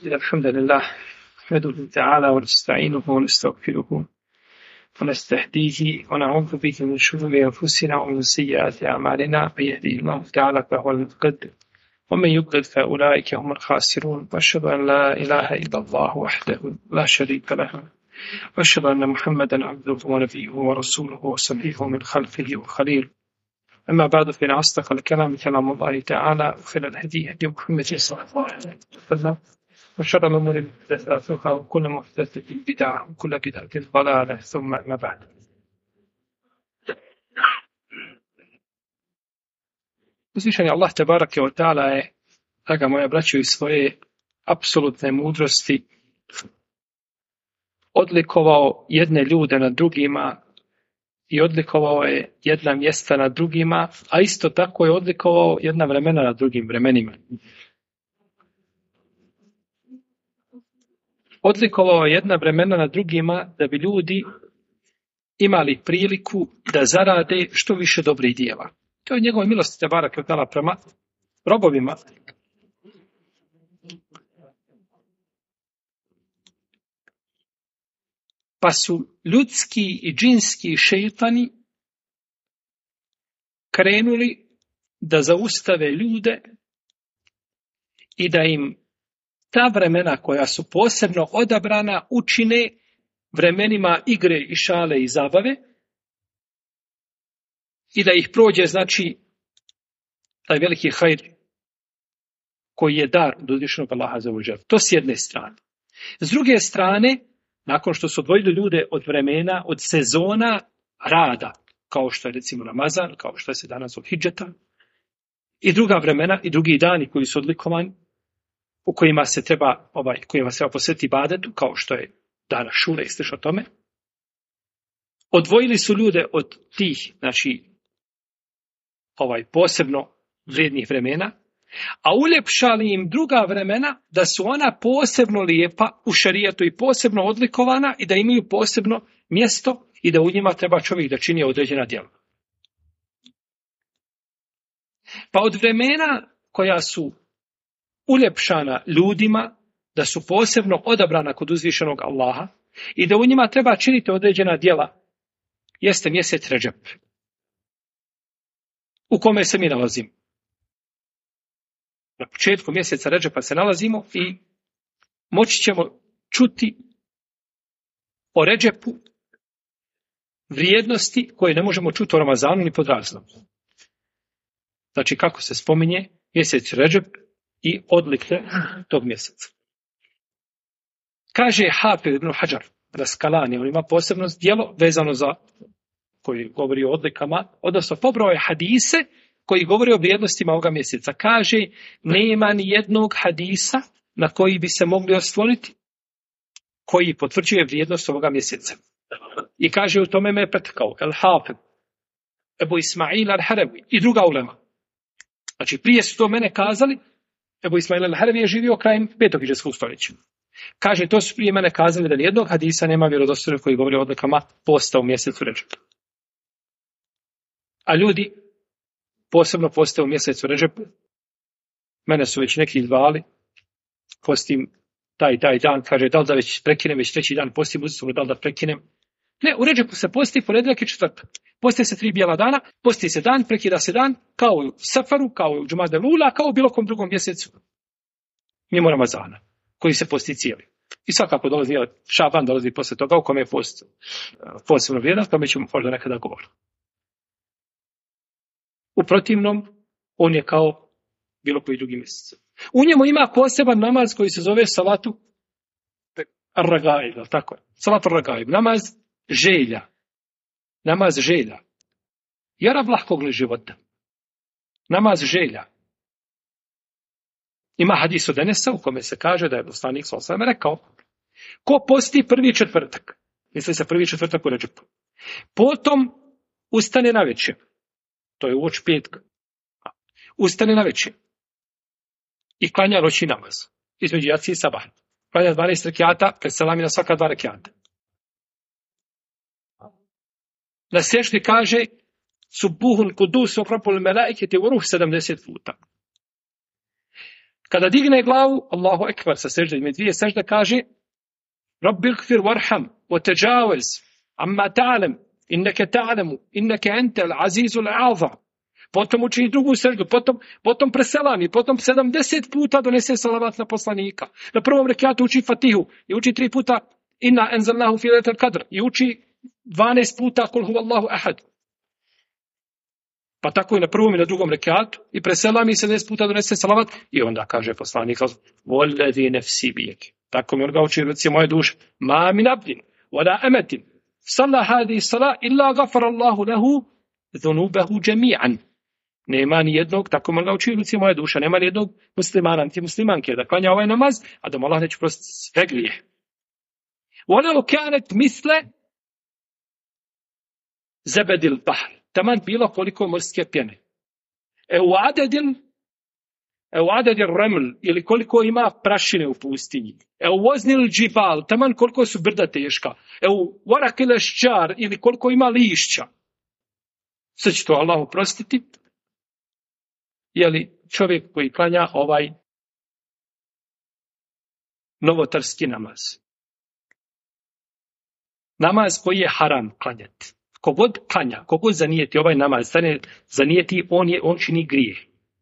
الحمد لله نحمده تعالى ونستعينه ونستغفره ونستهديه ونعوذ به من شرور أنفسنا ومن سيئات أعمالنا من يهديه الله تعالى فهو المهتد ومن يضلل فأولئك هم الخاسرون وأشهد أن لا إله إلا الله وحده لا شريك له وأشهد أن محمدا عبده ونبيه ورسوله وصفيه من خلقه وخليله أما بعد فإن أصدق الكلام كلام الله تعالى وخير الهدي هدي محمد صلى الله عليه وسلم وشر الأمور محدثاتها وكل محدثة بدعة وكل بدعة ضلالة ثم ما بعد. Uzvišeni Allah tebarake wa ta'ala je, draga moja braćo, iz svoje apsolutne mudrosti odlikovao jedne ljude nad drugima i odlikovao je jedna mjesta nad drugima, a isto tako je odlikovao jedna vremena nad drugim vremenima. Odlikovao je jedna vremena nad drugima da bi ljudi imali priliku da zarade što više dobrih djela. To je njegove milosti tebarake wa ta'ala prema robovima. Pa su ljudski i džinski šejtani krenuli da zaustave ljude i da im ta vremena koja su posebno odabrana učine vremenima igre i šale i zabave i da ih prođe, znači, taj veliki hajr koji je dar od uzvišenog Allaha azza wa dželle. To s jedne strane. S druge strane, nakon što su odvojili ljude od vremena, od sezona rada, kao što je recimo Ramazan, kao što je se danas od Hidžeta, i druga vremena i drugi dani koji su odlikovani, u kojima se treba posvetiti ibadetu, kao što je dana Šure i slično tome, odvojili su ljude od tih, znači, posebno vrijednih vremena, a uljepšali im druga vremena da su ona posebno lijepa u šerijetu i posebno odlikovana i da imaju posebno mjesto i da u njima treba čovjek da čini određena djela. Pa od vremena koja su uljepšana ljudima, da su posebno odabrana kod uzvišenog Allaha i da u njima treba činiti određena djela, jeste mjesec Redžep, u kome se mi nalazimo. Na početku mjeseca Redžepa se nalazimo i moći ćemo čuti o Redžepu vrijednosti koje ne možemo čuti o Ramazanu ni pod razlom. Znači, kako se spominje mjesec Redžep i odlike tog mjeseca. Kaže Hafiz ibn Hajar Raskalani, on ima posebno djelo vezano za, koji govori o odlikama, odnosno pobrao je hadise koji govori o vrijednostima ovoga mjeseca. Kaže, nema ni jednog hadisa na koji bi se mogli osloniti, koji potvrđuje vrijednost ovoga mjeseca. I kaže, u tome me pretekao El Hafid, Ebu Ismail al-Harawi i druga ulema. Znači, prije su to mene kazali, Ebu Ismail al-Harawi je živio krajem 5. hidžretskog stoljeća. Kaže, to su prije mene kazali da nijednog hadisa nema vjerodostojnog koji govori o odlikama posta u mjesecu Redžep. A ljudi posebno poste u mjesecu Redžep. Mene su već neki zvali, postim taj dan, kaže, da li da već prekinem, već treći dan postim, uzim, da li da prekinem. Ne, u Redžepu se posti ponedjeljak i četvrtak. Posti se 3 bijela dana, posti se dan, prekida se dan, kao u Safaru, kao u Džumade Lula, kao u bilo kom drugom mjesecu. Mimo Ramazana, koji se posti cijeli. I svakako dolazi, Šaban dolazi posle toga, u kome je post posebno vrijedan, tome ćemo možda nekada govoriti. U protivnom, on je kao bilo koji drugi mjesec. U njemu ima poseban namaz koji se zove salatu ar-ragaib, tako je. Salatu ar-ragaib, namaz želja. Namaz želja. Jarav lahkog života. Namaz želja. Ima hadis od Enesa u kome se kaže da je poslanik sallallahu alejhi ve sellem rekao: ko posti prvi četvrtak, misli se prvi četvrtak u Redžepu, potom ustane navečer, to je uoči petka, ustane navečer i klanja noćni namaz između jacije i sabaha. Klanja 12 rekjata, pred selami na svaka 2 rekjata. Na seždi kaže Subuhun kudus wa rabbul melaiketi wa ruh 70 puta. Kada digne glavu, Allahu ekber sa sežde, ime dvije sežde, kaže Rabbi gfir warham, wa teđavez, amma ta'alem, inneke ta'alemu, inneke entel, azizul azam. Potom učini drugu seždu, potom preselami, potom 70 puta donese salavat na poslanika. Na prvom rekatu uči Fatihu i uči 3 puta inna enzalnahu fi lejletil kadr i uči 12 puta kul huvallahu ahad. Pa tako i na prvom i na drugom rekatu i preselami 70 puta donese salavat i onda kaže poslanik voledi nefsi bijek. Tako mi on ga uči ruci moje duše. Ma min abdin, wala ametin, salla hadi sala illa gafara Allahu lehu dhunubehu džemi'an. Nema ni jednog, tako mi on ga uči ruci moje duše, nema ni jednog muslimana, niti muslimanke da klanja ovaj namaz, a da mu Allah neće prostiti sve grije. Walau kanet misle zebedil bahr. Taman bilo koliko morske pjene. U adedil reml, ili koliko ima prašine u pustinji. Voznil džibal, taman koliko su brda teška. Varakile ščar, ili koliko ima lišća. Sve će to Allah oprostiti. Jeli čovjek koji klanja ovaj novotarski namaz. Namaz koji je haram klanjati. Kogod klanja, kogod zanijeti ovaj namaz, zanijeti, on čini grijeh.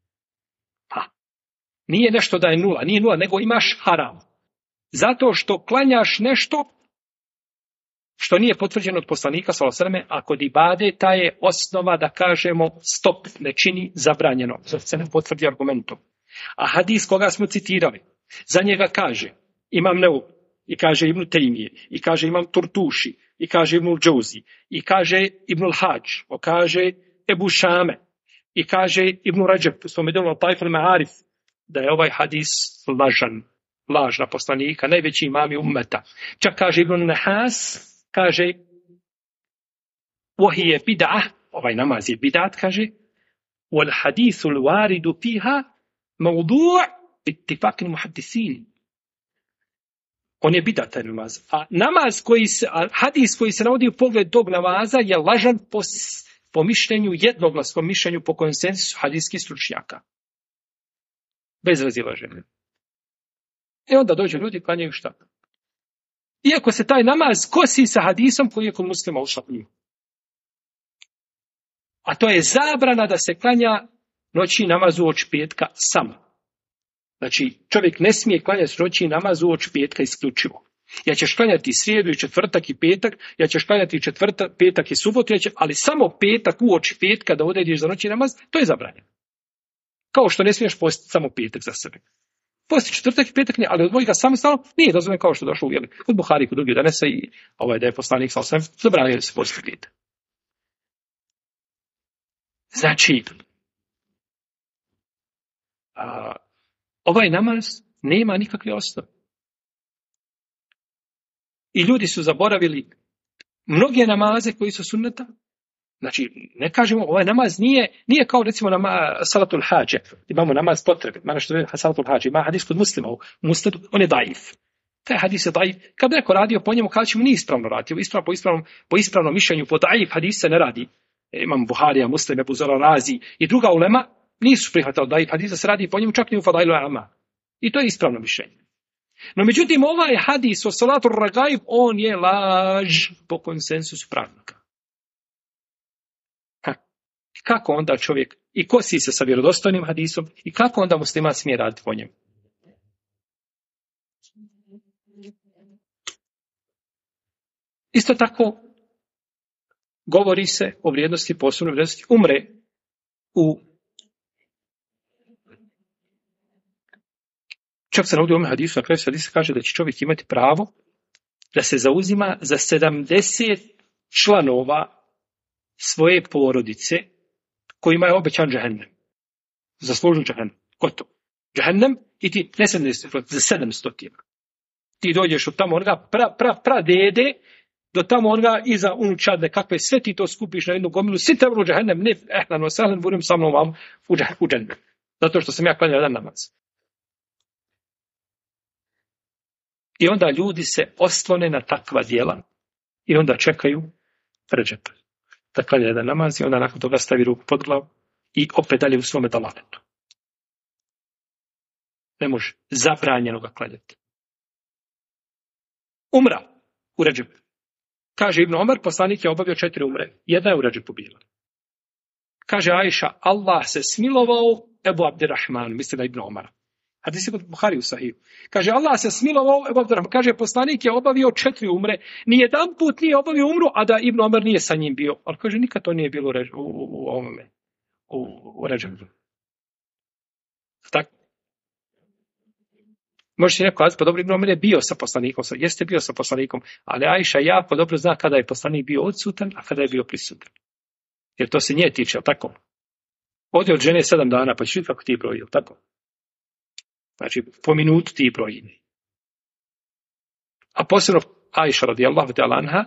Nije nešto da je nula, nije nula, nego imaš haram. Zato što klanjaš nešto što nije potvrđeno od poslanika, sallallahu a kod ibadeta je osnova da kažemo stop, ne čini zabranjeno. Zato se ne potvrdi argumentom. A hadis koga smo citirali, za njega kaže Imam Neuk, i kaže Ibn Tejmije, i kaže Imam Turtuši, i kaže Ibnul Džauzi, i kaže Ibnul Hadž, i kaže Ebu Šame, i kaže Ibn Rađeb, u svom delu Taif al-Ma'arif, da je ovaj hadis lažna poslanika, najveći imami ummeta. Čak kaže Ibn Nahas, kaže وَهِيَ بِدْعَةٌ, ovaj namaz je bidat, kaže وَالْحَدِيثُ الْوَارِدُ فِيهَا مَوْضُوعٌ بِاتِّفَاقِ الْمُحَدِّثِينَ. On je bidat taj namaz. A hadis koji se navodi u pogled tog namaza je lažan po mišljenju, jednoglasnom mišljenju, po konsensusu hadijskih stručnjaka. Bez razilaženja. I onda dođu ljudi i klanjaju šta? Iako se taj namaz kosi sa hadisom koji je kod muslima u šablju. A to je zabrana da se klanja noći namaz uoči petka samo. Znači, čovjek ne smije klanjati noći namaz uoči petka isključivo. Ja ćeš klanjati srijedu i četvrtak i petak, ja ćeš klanjati petak i subotu, ali samo petak uoči petka da odrediš za noći namaz, to je zabranjeno. Kao što ne smiješ postiti samo petak za sebe. Posti četvrtak i petak ne, ali odvoji ga samostalno, nije dozvoljeno kao što došlo kod Buhari, kod drugih danesa i da je poslanik zabranio da se posti petak. Znači, ovaj namaz nema nikakve osnove. I ljudi su zaboravili mnoge namaze koji su sunneta. Znači, ne kažemo, ovaj namaz nije kao recimo salatul hađe. Imamo namaz potrebe. Ima nešto je salatul hađe. Ima hadis kod muslima u musnadu, on je daif. Taj hadis je daif. Kad bi neko radio po njemu, kada ćemo nije ispravno raditi. Po ispravnom mišljenju, po daif hadis se ne radi. Imam Buharija, Muslim, Ebu Zara Razi i druga ulema nisu prihvatali daif hadis da se radi po njemu, čak ni u Fadailu Ama. I to je ispravno mišljenje. No međutim, ovaj hadis o salatu ragaib, on je laž po konsensusu pravnika. Kako onda čovjek i kosi se sa vjerodostojnim hadisom i kako onda musliman smije raditi po njemu? Isto tako govori se o vrijednosti, posebno vrijednosti umre čak se navodi u ovom hadisu, na kraju se hadisa kaže da će čovjek imati pravo da se zauzima za 70 članova svoje porodice kojima je obećan džehennem. Zaslužen džehennem. Gotovo. Džehennem i ti ne 70, za 700. Ti dođeš od tamo onoga dede do tamo onoga iza unučadne kakve sve ti to skupiš na jednu gomilu. Svi te vrlo džehennem, ne ehlan osahlen, budem sa mnom vam u džennem. Zato što sam ja klanjao jedan namaz. I onda ljudi se oslone na takva djela i onda čekaju Redžep da klanja jedan namaz i onda nakon toga stavi ruku pod glavu i opet dalje u svome dalavetu. Ne može. Zabranjeno ga klanjati. Umra u Redžepu. Kaže Ibn Omar, poslanik je obavio 4 umre. Jedna je u Redžepu bila. Kaže Ajša, Allah se smilovao Ebu Abdirrahmanu, misli na Ibn Omara. Hadis je kod Buhari u Sahiju. Kaže, Allah se smilovao Ebu Abdirrahmanu. Kaže, poslanik je obavio 4 umre. Nijedan put nije obavio umru, a da Ibn Omar nije sa njim bio. Ali kaže, nikad to nije bilo u Redžepu. Tako. Može se neko kazati, pa dobro, Ibn Omar je bio sa poslanikom. Jeste bio sa poslanikom, ali Ajša jako dobro zna kada je poslanik bio odsutan, a kada je bio prisutan. Jer to se nje tiče, ali tako? Odi od žene 7 dana, pa ćeš vidjeti kako ti broji, ali tako? Znači, po minutu ti broji. A posebno Ajša radijallahu ta'ala anha,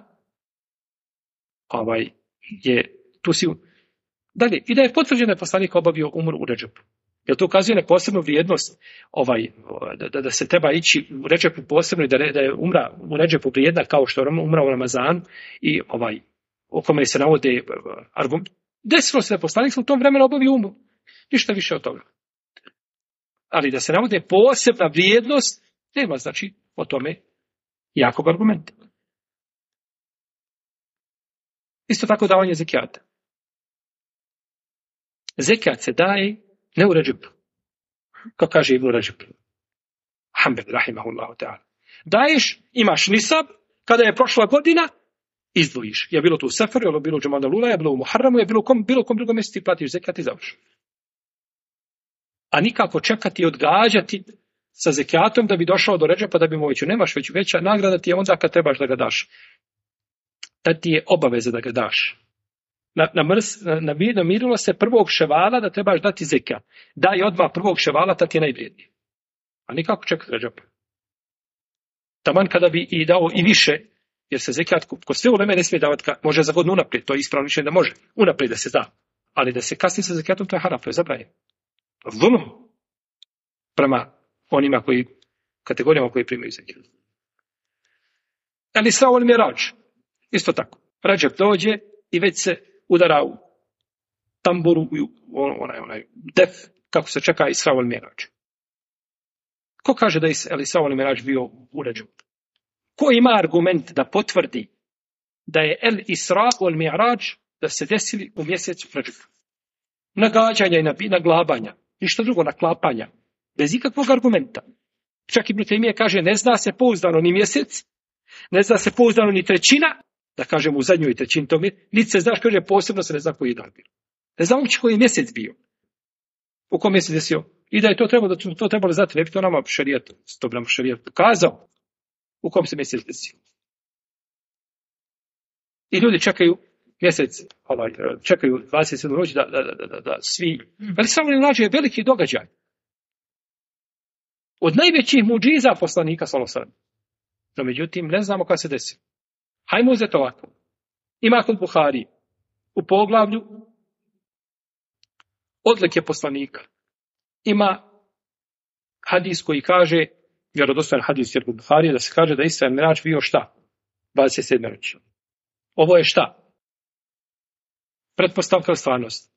je tu si... Dalje, i da je potvrđeno da je poslanik obavio umru u Redžepu. Jer to ukazuje na posebnu vrijednost da se treba ići u Redžepu posebno i da je umra u Redžepu vrijedna kao što je umra u Ramazanu i o kome se navode argument. Desilo se da je poslanik u tom vremenu obavio umru. Ništa više od toga. Ali da se navode posebna vrijednost, nema znači o tome jakog argumenta. Isto tako davanje zekijata. Zekijat se daje ne u Redžepu, kao kaže Ibn Redžep. Hanbel, rahimahullahu ta'ala. Daješ, imaš nisab, kada je prošla godina, izdvojiš. Je bilo tu u Seferu, je bilo u Džamada Lula, je bilo u Muharramu, je bilo u kom drugom mjesecu ti platiš zekijat i završi. A nikako čekati i odgađati sa zekijatom da bi došao do Redžepa, da bi mu nemaš veća nagrada ti je onda kad trebaš da ga daš. Da ti je obaveza da ga daš. Namirilo se 1. ševala da trebaš dati zekijat. Daj odmah 1. ševala, ta ti je najvrijedniji. A nikako čekati Redžepa. Taman kada bi i dao i više, jer se zekijat kod sve uleme ne smije davati, može za godinu unaprijed, to je ispravno mišljenje da može, unaprijed da se da. Ali da se kasni sa zekijatom, to je haram, to je zabranjeno. Zulum prema onima kategorijama koji primaju zekijat. Ali Isra wal Mirađ, isto tako. Redžep dođe i već se udara u tamburu, onaj def, kako se čeka Isra wal Mirađ. Ko kaže da je Isra wal Mirađ bio u Redžepu? Ko ima argument da potvrdi da je El Isra wal Mirađ da se desili u mjesecu Redžepu? Nagađanja i naglabanja. Ništa drugo, naklapanja. Bez ikakvog argumenta. Čak Ibn Taymije kaže, ne zna se pouzdano ni mjesec, ne zna se pouzdano ni trećina, da kažemo u zadnjoj trećini tog mjeseca, niti se znaš, kaže, posebno se ne zna koji je dan bio. Ne znam uopće koji je mjesec bio. U kom mjesec desio. I da je to trebalo znati, ne bi to nama šerijat pokazao u kom se mjesec desio. I ljudi čekaju mjesec, čekaju 27. noć da svi... Ali samo ne nađe veliki događaj. Od najvećih muđiza poslanika, sallallahu alejhi ve sellem. No, međutim, ne znamo kada se desi. Hajmo uzeti ovako. Ima kod Buhari u poglavlju odlike poslanika. Ima hadis koji kaže, vjerodostojan hadis jer kod Buharije, da se kaže da Isra Mirađ bio šta? 27. noći. Ovo je šta? Pretpostavka ili stvarnost?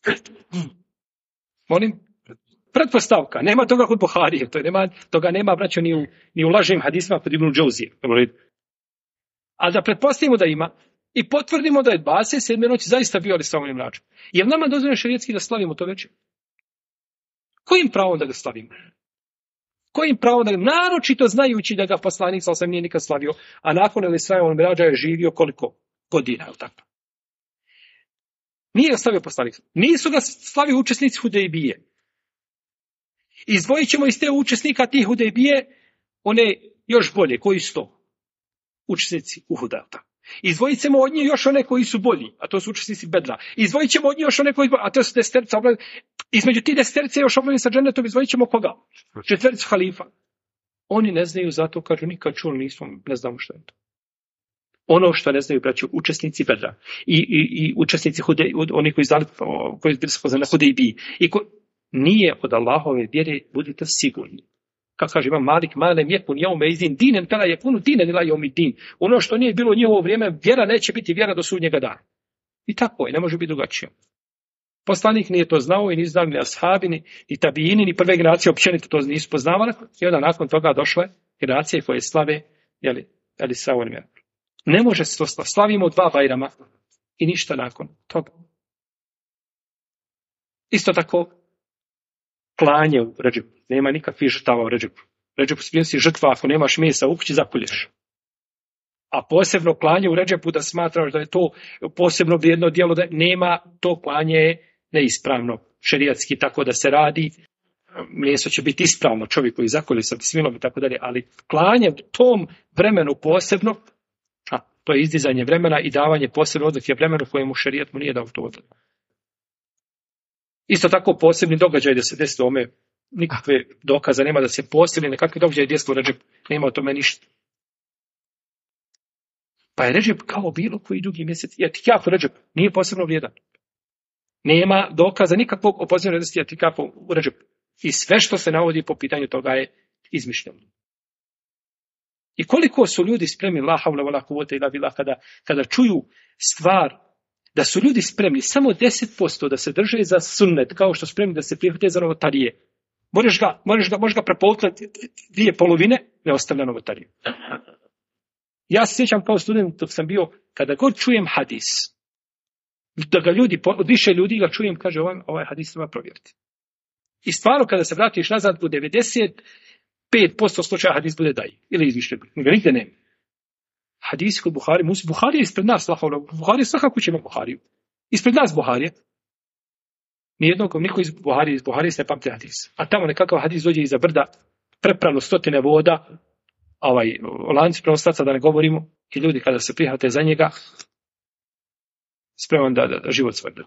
Molim? Pretpostavka. Nema toga kod Buharije. Toga nema, braćo, ni u lažnim hadisima kod Ibn Džauzije. Ali da pretpostavimo da ima i potvrdimo da je 27. noći zaista bio Isra wal Mirađ. Je li nama dozvoljeno šerijetski da slavimo to večer? Kojim pravom da ga slavimo? Kojim pravom da ga, naročito znajući da ga poslanik sallallahu alejhi ve sellem nije nikad slavio, a nakon Isra wal Mirađa je živio koliko godina, je tako? Nije ga slavio poslanik. Nisu ga slavili učesnici Hudejbije. Izdvojit ćemo iz te učesnika tih Hudejbije one još bolje. Koji su to? Učesnici Uhuda. Izdvojit ćemo od njih još one koji su bolji, a to su učesnici Bedra. Izdvojit ćemo od njih još one koji su bolji, a to su deseterica. Između tih deseterice još obavljeni sa džennetom izdvojit ćemo koga? 4 halifa. Oni ne znaju, zato kažu nikad čuli, ne znamo što je to. Ono što ne znaju, braću, učesnici Bedra i učesnici oni koji bili spoznani na Hudejbiji. Nije od Allahove vjere, budite sigurni. Kako kaže Imam Malik, malem jekun jaume izin dinen, tela jekunu dinen ila jaumi din. Ono što nije bilo njihovo vrijeme, vjera neće biti vjera do sudnjega dana. I tako je, ne može biti drugačije. Poslanik nije to znao i nisu znali ni ashabi, ni tabijini, ni prve generacije općenito to nisu poznavali. I onda nakon toga došle generacije koje slave, sa ovim. Ne može se to slavimo 2 Bajrama i ništa nakon toga. Isto tako, klanje u Redžepu. Nema nikakvih žrtava u Redžepu. Redžepu si žrtva, ako nemaš mesa u kući, zakolješ. A posebno klanje u Redžepu da smatraš da je to posebno vrijedno djelo, da nema, to klanje je neispravno, šerijatski, tako da se radi, meso će biti ispravno, čovjek koji zakolje sa bismilom i tako dalje, ali klanje u tom vremenu posebno, to je izdizanje vremena i davanje posebne odluke vremenu kojemu šerijat mu nije dao to odluke. Isto tako posebni događaj da se desi ome, nikakve dokaza nema da se posebni nekakvi događaj desi u Redžepu, nema o tome ništa. Pa je Redžep kao bilo koji drugi mjesec. Etikaf u Redžep nije posebno vrijedan. Nema dokaza nikakvog o posebnoj vrijednosti etikafa u Redžep. I sve što se navodi po pitanju toga je izmišljeno. I koliko su ljudi spremni, la havla wala kuvvete illa billah, kada čuju stvar, da su ljudi spremni samo 10% da se drže za sunnet, kao što spremni da se prihvate za novotarije. Možeš ga prepoltati 2 polovine, ne ostavlja novotariju. Ja se sjećam kao student dok sam bio, kada god čujem hadis, da ga više ljudi ga čujem, kaže ovaj hadis treba provjeriti. I stvarno kada se vratiš nazad u 95% slučaja hadis bude daji ili izmišljen. Nigde nema. Hadis kod Buhari, Buhari je ispred nas, Buhari svakako će ima Buhariju. Ispred nas Buharije. Niko iz Buhari se ne pamti hadis. A tamo nekakav hadis dođe iza brda, prepravno 100 voda, lanci prenoslaca da ne govorimo, i ljudi kada se prihvate za njega, spreman da život svrde.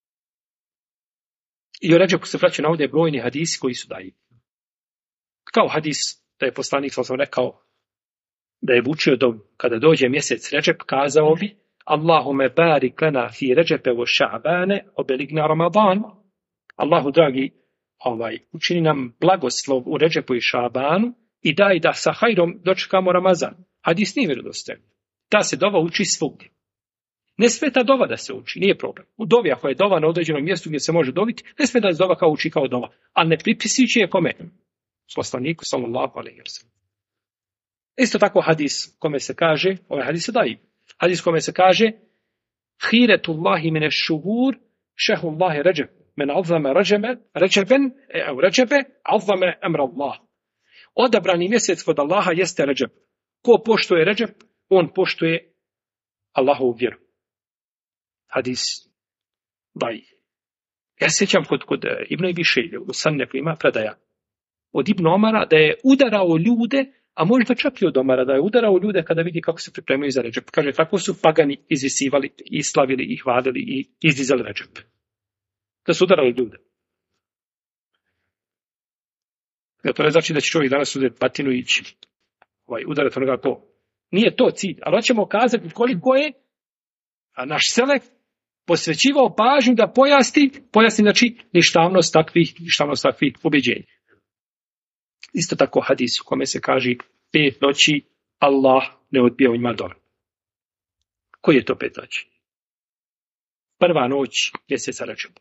I u Redžepu se vraćaju ovdje brojni hadisi koji su daji. Kao hadis da je poslanik, sam rekao, da je učio kada dođe mjesec Redžep, kazao bi Allahume barik lana fi Redžepe wa ša'bane obeligna Ramadan. Allahu dragi, učini nam blagoslov u Redžepu i Ša'banu i daj da sa hajrom dočekamo Ramazan. Hadis nije vjerodostojan. Ta se dova uči svugdje. Ne sve ta dova da se uči, nije problem. U dovi, ako je dova na određenom mjestu gdje se može dobiti, ne sve da se dova uči kao dova. Ali ne pripisujući je kome? Poslaniku, sallallahu alejhi ve sellem. Isto tako hadis kome se kaže, ovaj hadis se daji. Hadis kome se kaže Hiretullahi mine šuhur, šehullahi Redžeb. Men azame Redžebe, azame emra Allah. Odabrani mjesec kod Allaha jeste Redžeb. Ko poštuje Redžeb, on poštuje Allahovu vjeru. Hadis daji. Ja se sjećam kod Ibn Abi Šejbe, u Sanneku ima predaja od Ibn Omara da je udarao ljude, a možda čak i od Omara, da je udarao ljude kada vidi kako se pripremaju za Redžep. Kaže, tako su pagani izvisivali i slavili i hvalili i izdizali Redžep. Da su udarali ljude. To ne znači da će čovjek danas uzeti batinu i ići udarati onoga ko. Nije to cilj, ali hoćemo kazati koliko je naš selek posvećivao pažnju da pojasni znači ništavnost takvih ubjeđenja. Isto tako hadis u kome se kaže 5 noći Allah ne odbija u njima dovu. Koji je to 5 noći? Prva noć mjeseca Redžeba.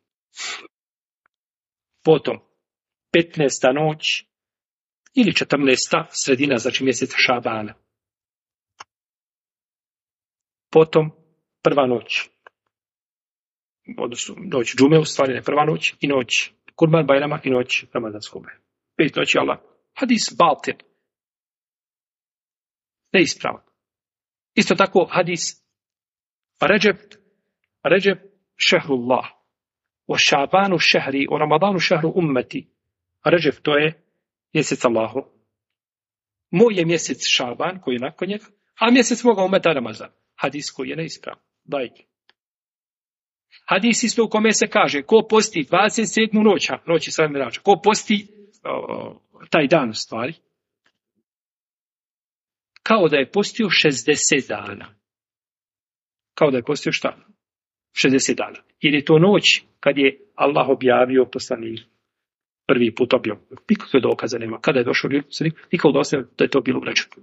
Potom 15. noć ili 14. sredina, znači mjeseca Šabana. Potom prva noć, odnosno noć džume, u stvari ne prva noć, i noć Kurban Bajrama i noć Ramazanskog. 5 noći Allah. Hadis batil. Neispravan. Isto tako hadis Redžeb šehrullah. O Šabanu šehri, o Ramadanu šehru ummeti. Redžeb to je mjesec Allahu. Moj je mjesec Šaban, koji je nakon njega, a mjesec moga umeta Ramazan. Hadis koji je neispravan. Hadis isto u kome se kaže, ko posti 27. noći sa Mirađa, ko posti taj dan u stvari, kao da je postio 60 dana. Kao da je postio šta? 60 dana. Jer je to noć kad je Allah objavio poslanik prvi put objavio. Nikakve dokaza nema. Kada je došao nikako dosta da je to bilo u Redžepu.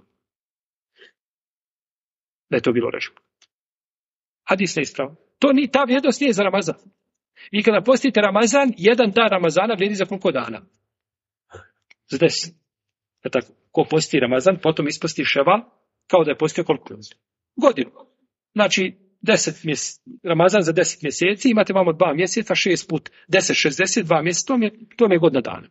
Da je to bilo u Redžepu. Hadis ne ispravan. Ta vrijednost nije za Ramazan. Vi kada postite Ramazan, jedan dan Ramazana vrijedi za koliko dana? Za 10. Tako, ko posti Ramazan, potom isposti Ševal, kao da je postio koliko? Godinu. Znači, Ramazan za 10 mjeseci, imate vamo 2 mjeseca, 6 put 10, 62 mjeseca, to mi je godina dana.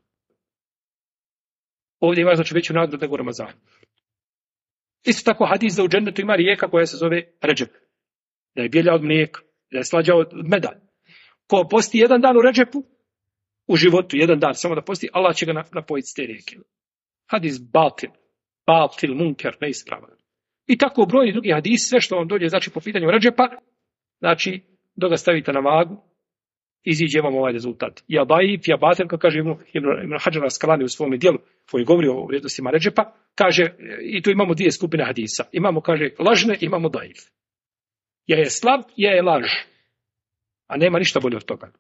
Ovdje ima znači veću nagradu nego Ramazan. Isto tako hadis da u džennetu ima rijeka koja se zove Redžep. Da je bijelja od mlijeka, da je slađa od meda. Ko posti jedan dan u Redžepu, u životu jedan dan, samo da posti, Allah će ga napojiti s te rijeke. Hadis batil, munker, neispravan. I tako brojni drugi hadis, sve što vam dođe, znači po pitanju Redžepa, znači dok ga stavite na vagu, iziđe vam ovaj rezultat. Ja daif, ja batil, kao kaže Ibn Hadžar al-Asqalani u svom dijelu, koji govori o vrijednostima Redžepa, kaže, i tu imamo 2 skupine hadisa. Imamo, kaže, lažne, imamo daif. Ja je slab, ja je laž. A nema ništa bolje od toga.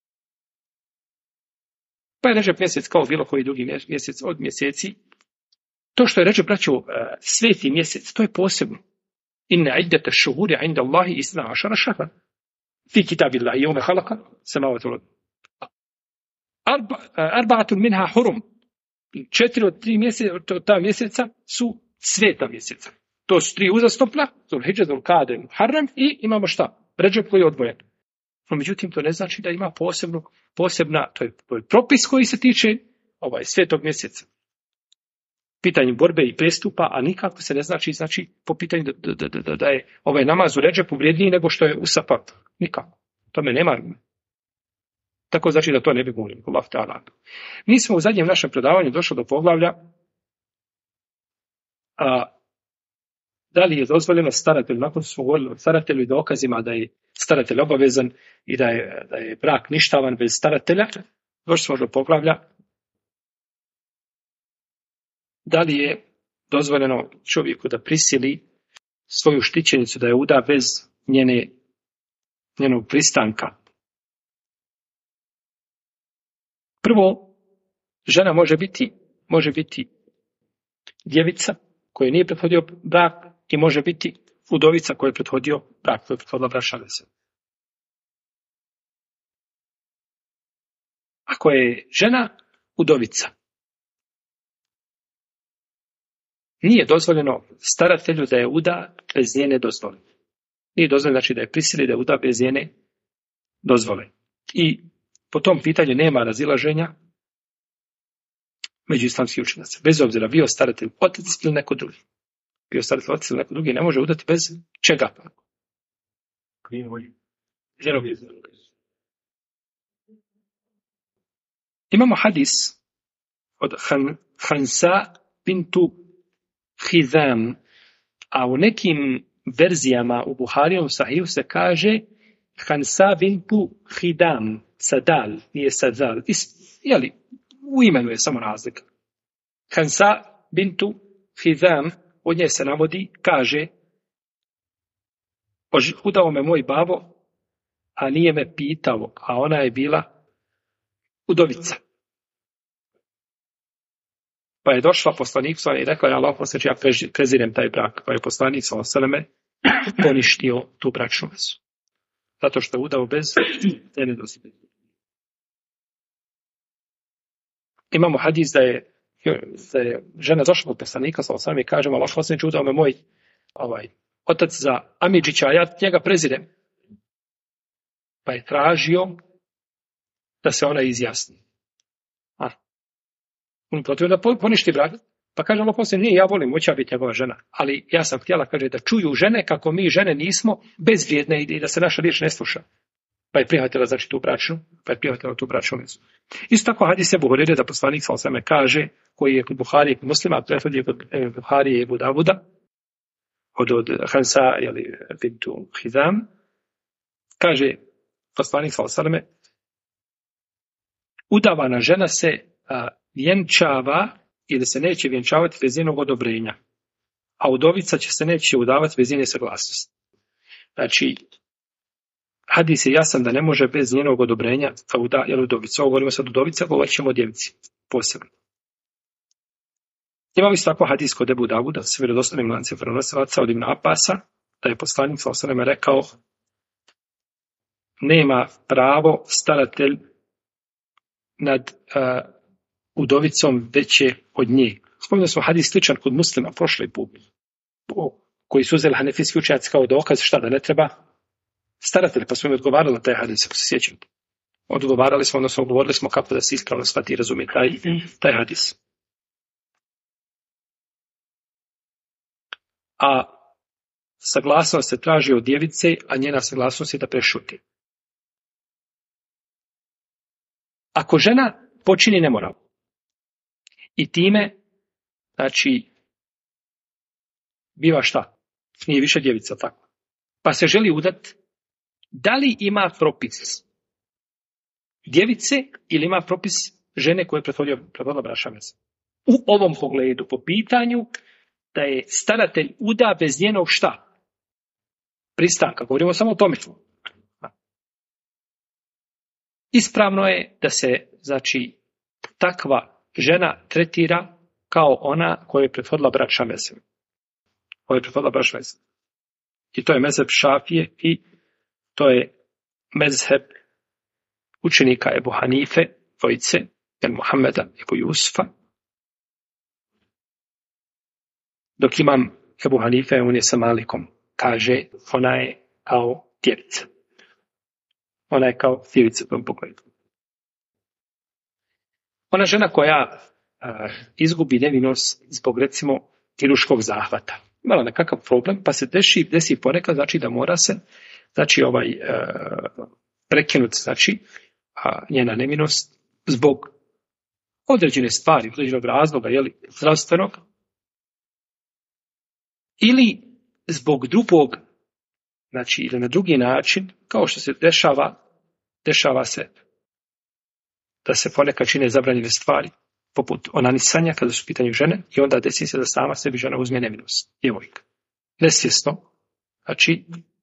Pa je Redžep mjesec kao bilo koji drugi mjesec od mjeseci. To što je Redžep, braćo, sveti mjesec, to je posebno. Inna iddata šuhuri inda Allahi isna ašara šahra. Fi kitabillahi jome halaka, samavatu lod. Arba'atun minha hurum. 4 od 3 mjeseca, ta mjeseca su sveta mjeseca. To su 3 uzastopna, Zulhidža, Zulkade, Muharrem i imamo šta? Redžep koji je odvojen. No, međutim, to ne znači da ima posebna, to je propis koji se tiče svetog mjeseca. Pitanje borbe i prestupa, a nikako se ne znači po pitanju da je ovaj namaz u Redžepu vrijedniji nego što je u Safar. Nikako. Tome nema. Tako znači da to ne bi govorili. Mi smo u zadnjem našem predavanju došli do poglavlja da li je dozvoljeno staratelju, nakon smo govorili o staratelju i dokazima da je staratelj obavezan i da je brak ništavan bez staratelja, došli smo do poglavlja da li je dozvoljeno čovjeku da prisili svoju štićenicu da je uda bez njenog pristanka. Prvo, žena može biti djevica koja nije prethodio brak i može biti udovica koja je prethodio brak, koja je prethodila bračna veza. Ako je žena udovica, nije dozvoljeno staratelju da je uda bez njene dozvole. Nije dozvoljeno znači da je prisili da je uda bez njene dozvole. I po tom pitanju nema razilaženja među islamskih učenjaka. Bez obzira bio staratelj otac ili neko drugi. Bio staratelj otac ili neko drugi ne može udati bez čega. Imamo hadis od Hansa bintu Hizam, a u nekim verzijama u Buharijevom sahiju se kaže Hansa bintu Hidam, sadal, nije sadal, u imenu je samo razlika. Hansa bintu Hizam, od nje se navodi, kaže, udao me moj babo, a nije me pitao, a ona je bila udovica. Pa je došla poslanik i rekla, ja Allah poslanik, ja prezirem taj brak. Pa je poslanik sallallahu poništio tu bračnu vezu. Zato što je udao bez njene dozvole. Imamo hadis da je žena došla od poslanika sallallahu i kaže, Allah poslanik, udao me moj otac za Amidžića, a ja njega prezirem. Pa je tražio da se ona izjasni. On protiv da poništi brak. Pa kaže Allah poslanik, nije, ja volim, hoće biti njegova žena. Ali ja sam htjela, kaže, da čuju žene kako mi žene nismo bezvrijedne i da se naša riječ ne sluša. Pa je prihvatila znači tu bračnu vezu. Isto tako hadis Ebu Hurajre da poslanik sallallahu kaže, koji je kod Buhari i Muslima, prethodi kod Buhari i Ebu Davuda, od Hansa bintu Hizam, kaže poslanik sallallahu udavana žena se vjenčava ili se neće vjenčavati bez njenog odobrenja, a udovica će se neće udavati bez njene saglasnosti. Znači, hadis je jasan da ne može bez njenog odobrenja jer udovica. Ovo govorimo sad udovica, govorit ćemo o djevici posebno. Imamo isto tako hadis kod Ebu Davuda, s vjerodostojnim lancem prenosilaca od Ibn Abasa, da je poslanik sallallahu alejhi ve sellem rekao nema pravo staratelj nad udovicom veće od nje. Spomenuli smo hadis sličan kod Muslima prošli put, koji su uzeli hanefijski učenjaci kao dokaz šta da ne treba staratelj, pa smo im odgovarali na taj hadis, ako se sjećate. Odgovarali smo, odnosno govorili smo kako da se ispravno shvati i razumije taj hadis. A saglasnost se traži od djevice, a njena saglasnost je da prešuti. Ako žena počini nemoral i time, znači, biva šta? Nije više djevica, tako. Pa se želi udati, da li ima propis djevice ili ima propis žene koje je prethodila bračna veza? U ovom pogledu, po pitanju da je staratelj uda bez njenog šta? Pristanka. Govorimo samo o tome. Ispravno je da se, znači, takva žena tretira kao ona koja je prethodila bračna veza. I to je mezheb Šafije i to je mezheb učenika Ebu Hanife, dvojice, Muhameda i Ebu Jusufa. Dok imam Ebu Hanife, on je sa Malikom. Kaže, ona je kao djevica. Ona je kao djevica u tom pogledu. Ona žena koja izgubi nevinost zbog, recimo, kirurškog zahvata. Imala nekakav problem, pa se desi ponekad, znači da mora se, znači prekinuti, znači, njena nevinost zbog određene stvari, određenog razloga, zdravstvenog, ili zbog drugog, znači, ili na drugi način, kao što se dešava se da se ponekad čine zabranjene stvari, poput onanisanja kada su u pitanju žene, i onda desi se da sama sebi žena uzme nevinost, djevojka. Nesvjesno, znači,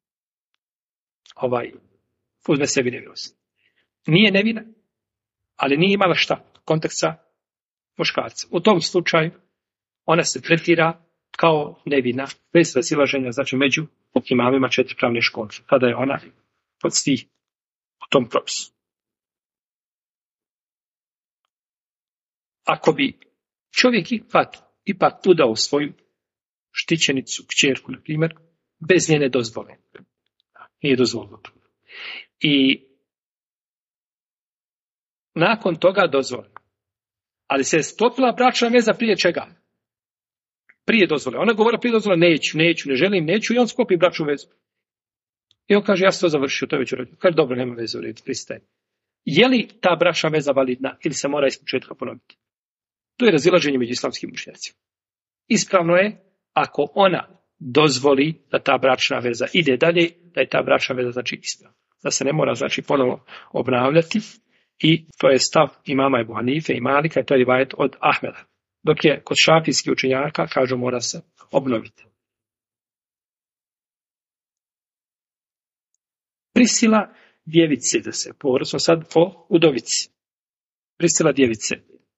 uzme sebi nevinost. Nije nevina, ali nije imala šta, kontakt sa muškarcem. U tom slučaju ona se tretira kao nevina, bez razilaženja, znači među imamima 4 pravne škole. Tada je ona pod svih u tom propisu. Ako bi čovjek ipak udao svoju štićenicu, kćerku, na primjer, bez njene dozvole, nije dozvolilo. I nakon toga dozvole. Ali se je sklopila bračna veza prije čega? Prije dozvole. Ona govora prije dozvole, neću, ne želim, neću, i on sklopi bračnu vezu. I on kaže, ja sam to završio, to je već uradio. Kaže, dobro, nema veze, urediti, pristaje. Je li ta bračna veza validna ili se mora ispočetka ponoviti? To je razilaženje među islamskim učenjacima. Ispravno je, ako ona dozvoli da ta bračna veza ide dalje, da je ta bračna veza, znači, ispravna. Da se ne mora, znači, ponovo obnavljati. I to je stav imama Ebu Hanife i Malika, i to je rivajet od Ahmeda. Dok je kod šafijskih učenjaka, kažu, mora se obnoviti. Prisila djevice, da se govorili smo sad o udovici. Prisila djevice.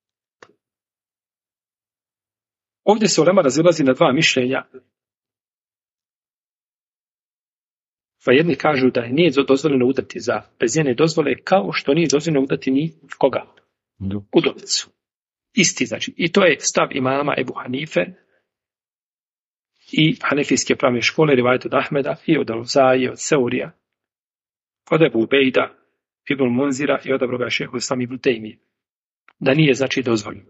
Ovdje se ulema razilazi na 2 mišljenja. Pa jedni kažu da nije dozvoljeno udati bez njene dozvole, kao što nije dozvoljeno udati ni koga? Udovicu. Isti, znači. I to je stav imama Ebu Hanife i hanefijske pravne škole, rivajet od Ahmeda i od Al-Zaije, od Seurija, od Ebu Ubejda, Ibn Munzira i od Abroga šehu Islam Ibn Tejmije. Da nije, znači, dozvoljeno.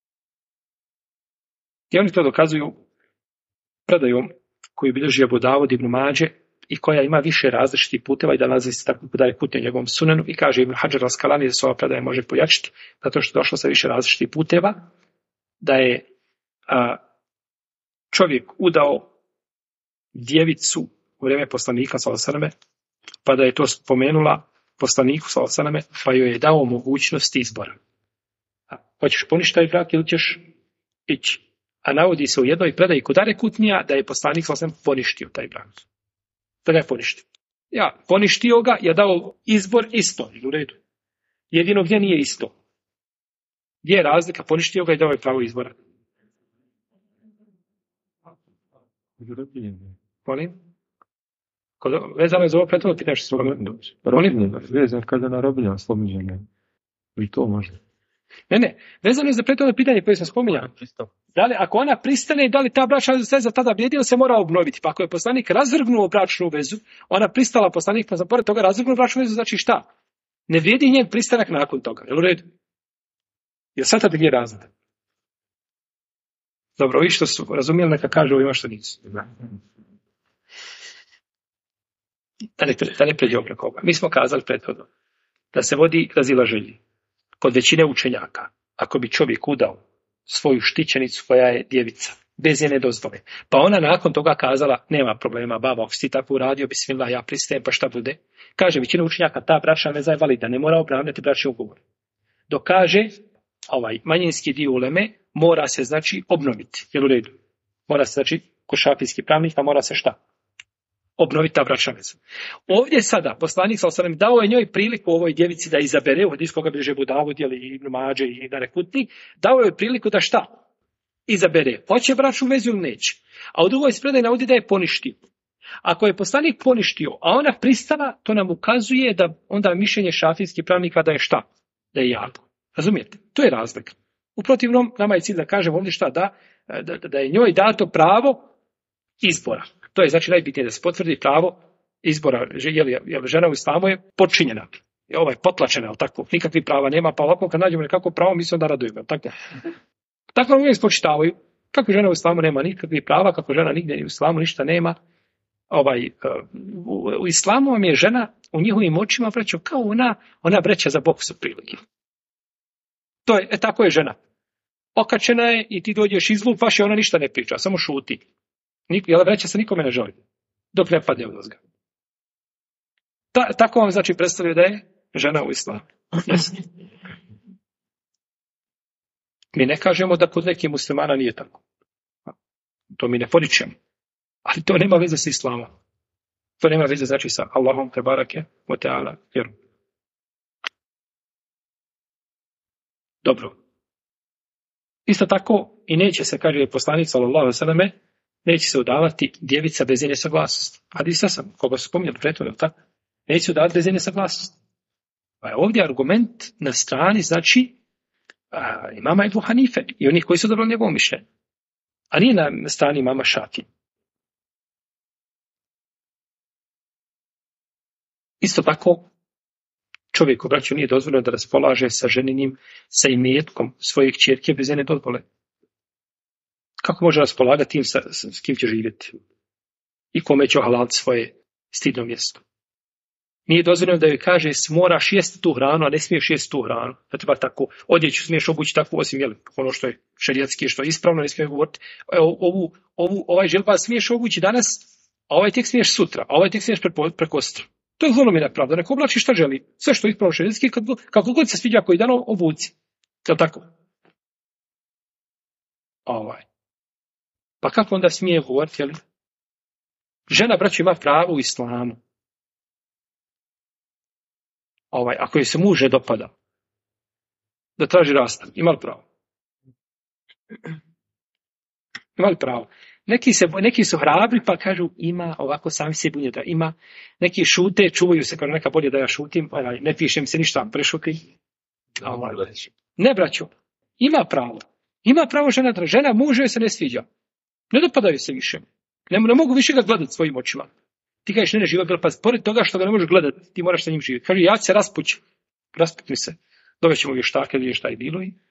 I oni to dokazuju predajom koju bilježi Abu Davud ibn Mađe i koja ima više različitih puteva i da nalazi se tako da je put na njegovom sunenu, i kaže Ibn Hadžar al-Askalani da se ova predaja može pojačiti zato što je došlo sa više različitih puteva, da je čovjek udao djevicu u vrijeme poslanika sallallahu alejhi ve selleme, pa da je to spomenula poslaniku sallallahu alejhi ve selleme, pa joj je dao mogućnost izbora. Hoćeš poništiti taj brak ili ćeš ići? A navodi se u jednoj predaji kod Darekutnija da je poslanik sallallahu alejhi ve sellem poništio taj brak. Da ga je poništio. Ja, poništio ga, je dao izbor isto, u redu. Jedino gdje nije isto. Gdje je razlika? Poništio ga i dao je pravo izbora. Molim? Vezano je za ovo prethodno pitanje što se spominjao. Vezano kada na robinja spominjanje. I to može. Ne. Vezano je za prethodno pitanje koje sam spominjao. Da li, ako ona pristane, da li ta bračna veza tada vrijedi ili se mora obnoviti? Pa ako je poslanik razvrgnuo bračnu vezu, ona pristala poslanik, pa pored toga razvrgnuo bračnu vezu, znači šta? Ne vrijedi njen pristanak nakon toga. Jel u redu? Jel sad tada gdje je razlika? Dobro, ovi što su razumijeli, neka kažu ovima što nisu. Da ne pređe preko ovoga. Mi smo kazali prethodno da se vodi razilaženje kod većine učenjaka. Ako bi čovjek udao svoju štićenicu koja je djevica, bez njene dozvole, pa ona nakon toga kazala, nema problema, baba, ako si ti tako uradio, bismillah, ja pristajem, pa šta bude? Kaže većina učenjaka, ta bračna veza je validna, ne mora obnavljati bračni ugovor. Dok kaže, manjinski dio uleme, mora se, znači, obnoviti. Jel u redu? Mora se, znači, ko šafijski pravnik, pa mora se šta? Obnoviti ta bračna veza. Ovdje sada, poslanik s.a.v. dao je njoj priliku ovoj djevici da izabere, u hadisu koga bliže Budavud, ili Ibn Mađe i Darekutni, dao je priliku da šta? Izabere. Hoće bračnu vezu ili neće. A u drugoj spredaj navodi da je poništio. Ako je poslanik poništio, a ona pristala, to nam ukazuje da onda mišljenje šafijskih pravnika da je šta? Da je jako. Razumijete? To je razlika. U protivnom, nama je cilj da kažemo ovdje šta? Da je njoj dato pravo izbora. To je znači najbitnije da se potvrdi pravo izbora. Jer žena u islamu je počinjena. Je potlačena, ali tako. Nikakvih prava nema, pa ovako kad nađemo nekako pravo, mi se onda radujemo. Tako nam uvijek spočitavaju. Kako žena u islamu nema nikakvih prava, kako žena nigdje u islamu ništa nema. U islamu vam je žena u njihovim očima vrećo kao ona vreća za boks otprilike. To je, tako je žena. Okačena je i ti dođeš izlupaš i ona ništa ne priča, samo šuti. Jel vreća se nikome ne želi, dok ne padne od ozga. Tako vam znači predstavljaju da je žena u islamu. Yes. Mi ne kažemo da kod nekih muslimana nije tako. To mi ne poričemo. Ali to nema veze sa islamom. To nema veze znači sa Allahom te barake o teala vjerom. Dobro. Isto tako i neće se, kaže poslanik sallallahu alejhi ve selleme, neće se udavati djevica bez njene saglasnosti. Hadisa sam, koga su spominjali prethodno, tako? Neće se udavati bez njene saglasnosti. Pa je ovdje argument na strani, znači, imama Ebu Hanife i onih koji su dobro njegovo mišljenje. A nije na strani imama Šafije. Isto tako, čovjeku, braću, nije dozvoljeno da raspolaže sa ženinim, sa imetkom svoje kćerke bez njene dozvole. Kako može raspolagati tim s kim će živjeti? I kome će ohalaliti svoje stidno mjesto? Nije dozvoljeno da joj kaže moraš jesti tu hranu, a ne smiješ jesti tu hranu. Da treba tako, odjeću smiješ obući tako, osim ono što je šerijatski, što je ispravno, ne smiješ govoriti. Ovaj želba smiješ obući danas, a ovaj tek smiješ sutra, a ovaj tek smiješ prekosutra. To je zlomljena pravda, neko oblači šta želi. Sve što je ispravno šerijatski, kako god se sviđa koji dan obuci. Je li tako? Pa kako onda smije govoriti, jel? Žena, braćo, ima pravo u islamu. Ako joj se muž ne dopada, da traži rastav, ima li pravo? Ima li pravo? Neki su hrabri pa kažu ima, ovako sami se bunje da ima. Neki šute, čuvaju se kao neka bolje da ja šutim, ne pišem se ništa, prešutim. Ne, braćo, ima pravo. Ima pravo žena muže se ne sviđa. Ne dopadaju se više. Ne mogu više ga gledati svojim očima. Ti kažeš ne živa, pa pored toga što ga ne možeš gledati, ti moraš sa njim živjeti. Kaže, ja se rasputni se. Dovećemo vještake, vidjeti šta je bilo i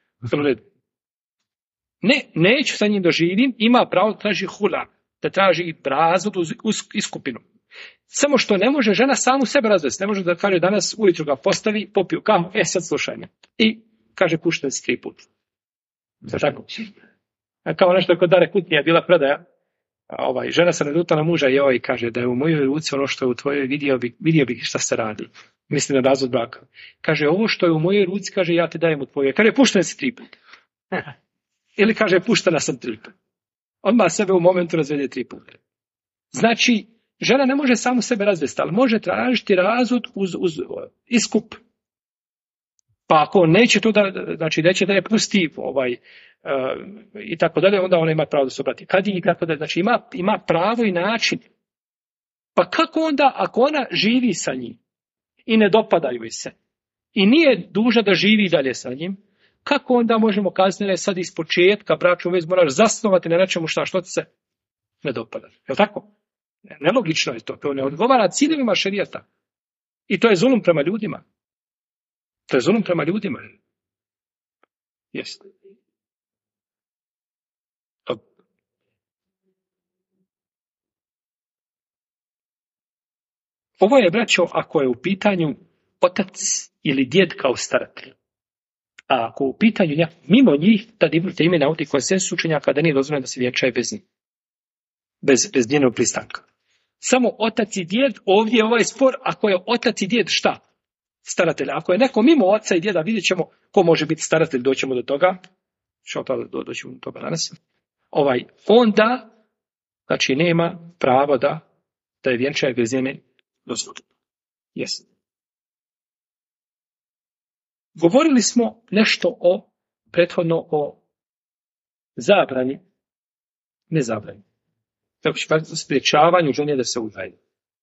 neću sa njim doživim, ima pravo da traži hula, da traži razvod iz skupinu. Samo što ne može žena samu sebe razvesti. Ne može da kaže danas ujutru ga postavi, popiju kahu, sad slušaj me. I kaže pušten se 3 puta. Tako. Kao nešto kod Dare Kutnija bila predaja. Žena se naduta na muža i kaže da je u mojoj ruci ono što je u tvojoj, vidio bih šta se radi. Mislim na razvod braka. Kaže, ovo što je u mojoj ruci, kaže, ja ti dajem u tvojoj. Kaže, puštena si 3 puta. Ili kaže, puštena sam 3 puta. Odmah sebe u momentu razvede 3 puta. Znači, žena ne može samu sebe razvesti, ali može tražiti razvod uz iskup. Pa ako neće to znači neće da je pusti i tako dalje, onda ona ima pravo da se obrati. Kad i tako dalje, znači ima pravo i način. Pa kako onda ako ona živi sa njim i ne dopadaju joj se i nije dužna da živi dalje sa njim, kako onda možemo kazati da je sad iz početka bračnu vez moraš zasnovati na nečemu što ti se ne dopada? Je li tako? Nelogično je to. To ne odgovara ciljevima šerijata. I to je zulum prema ljudima. To je zulum prema ljudima. Jeste. Ovo je, braćo, ako je u pitanju otac ili djed kao staratelj. A ako u pitanju mimo njih, tad imate ime navodi konsensus učenjaka da nije dozvoljeno da se vjenčaje bez njih. Bez njenog pristanka. Samo otac i djed, ovdje je ovaj spor, ako je otac i djed šta? Staratelj. Ako je neko mimo oca i djeda, vidjet ćemo ko može biti staratelj, doćemo do toga. Doćemo do toga danas. Onda, znači nema pravo da je vjenčaje bez njene dozvoljeno. Yes. Govorili smo nešto prethodno o zabrani, ne zabrani. Kako će kazati, spriječavanju žene da se udaje.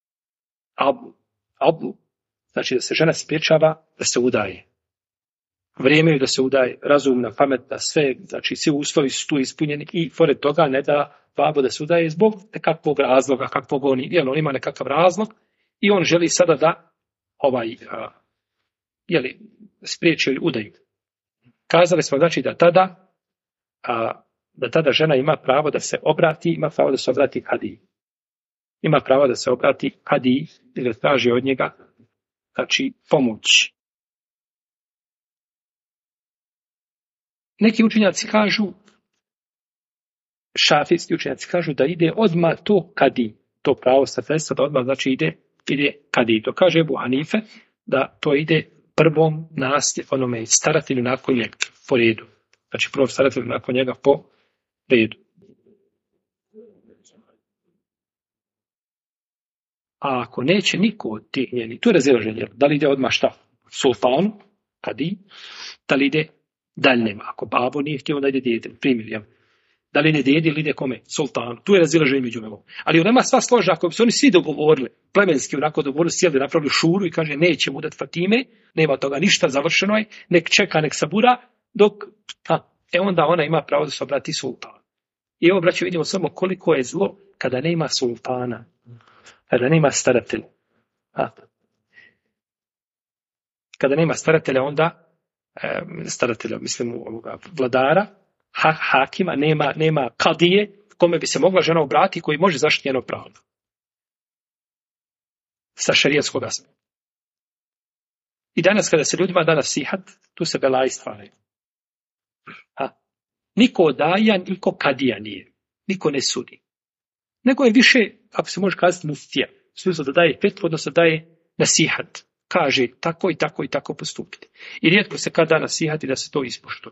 Ablu. Znači da se žena spriječava da se udaje. Vrijeme je da se udaje, razumna, pametna, sve, znači svi uslovi su tu ispunjeni i pored toga ne da babo da se udaje zbog nekakvog razloga, kakvog on ima nekakav razlog i on želi sada da spriječi udaju. Kazali smo znači da tada žena ima pravo da se obrati, ima pravo da se obrati kadiji. Ima pravo da se obrati kadiji i da traži od njega, znači, pomoć. Neki učenjaci kažu, šafijski učenjaci kažu da ide odmah to kadiji, to pravo starateljstva, da odmah znači ide kadiji. To kaže Ebu Hanife, da to ide prvom onome staratelju nakon njega, po redu. Znači prvom staratelju nakon njega po redu. A ako neće niko od tih njeni, tu je razilaženje, da li ide odmah šta? Sultanu, kadiji, da li ide daljnjima. Ako babo nije htio, da ide dijete, primjer. Da li ide dijete ili ide kome? Sultanu. Tu je razilaženje među njima. Ali nema sva složa, ako bi se oni svi dogovorili, plemenski onako dogovorili, sjeli, napravili šuru i kaže nećemo udati Fatime, nema toga ništa, završeno je, nek čeka, nek sabura, dok, onda ona ima pravo da se obrati sultanu. I evo, braći, vidimo samo koliko je zlo kada nema sultana, kada nema staratelja. Kada nema staratelja, onda vladara, hakima, nema kadije, kome bi se mogla žena obratiti, koji može zaštiti njeno pravo. Sa šerijatskog aspekta. I danas, kada se ljudima da nasihat, tu se belaji stvaraju. Niko odaja, niko kadija nije. Niko ne sudi. Nego je više, ako se može kazati, muftija. Smislo da daje fetvu, odnosno daje nasihat. Kaže tako i tako i tako postupiti. I rijetko se kada nasihati da se to ispoštuje.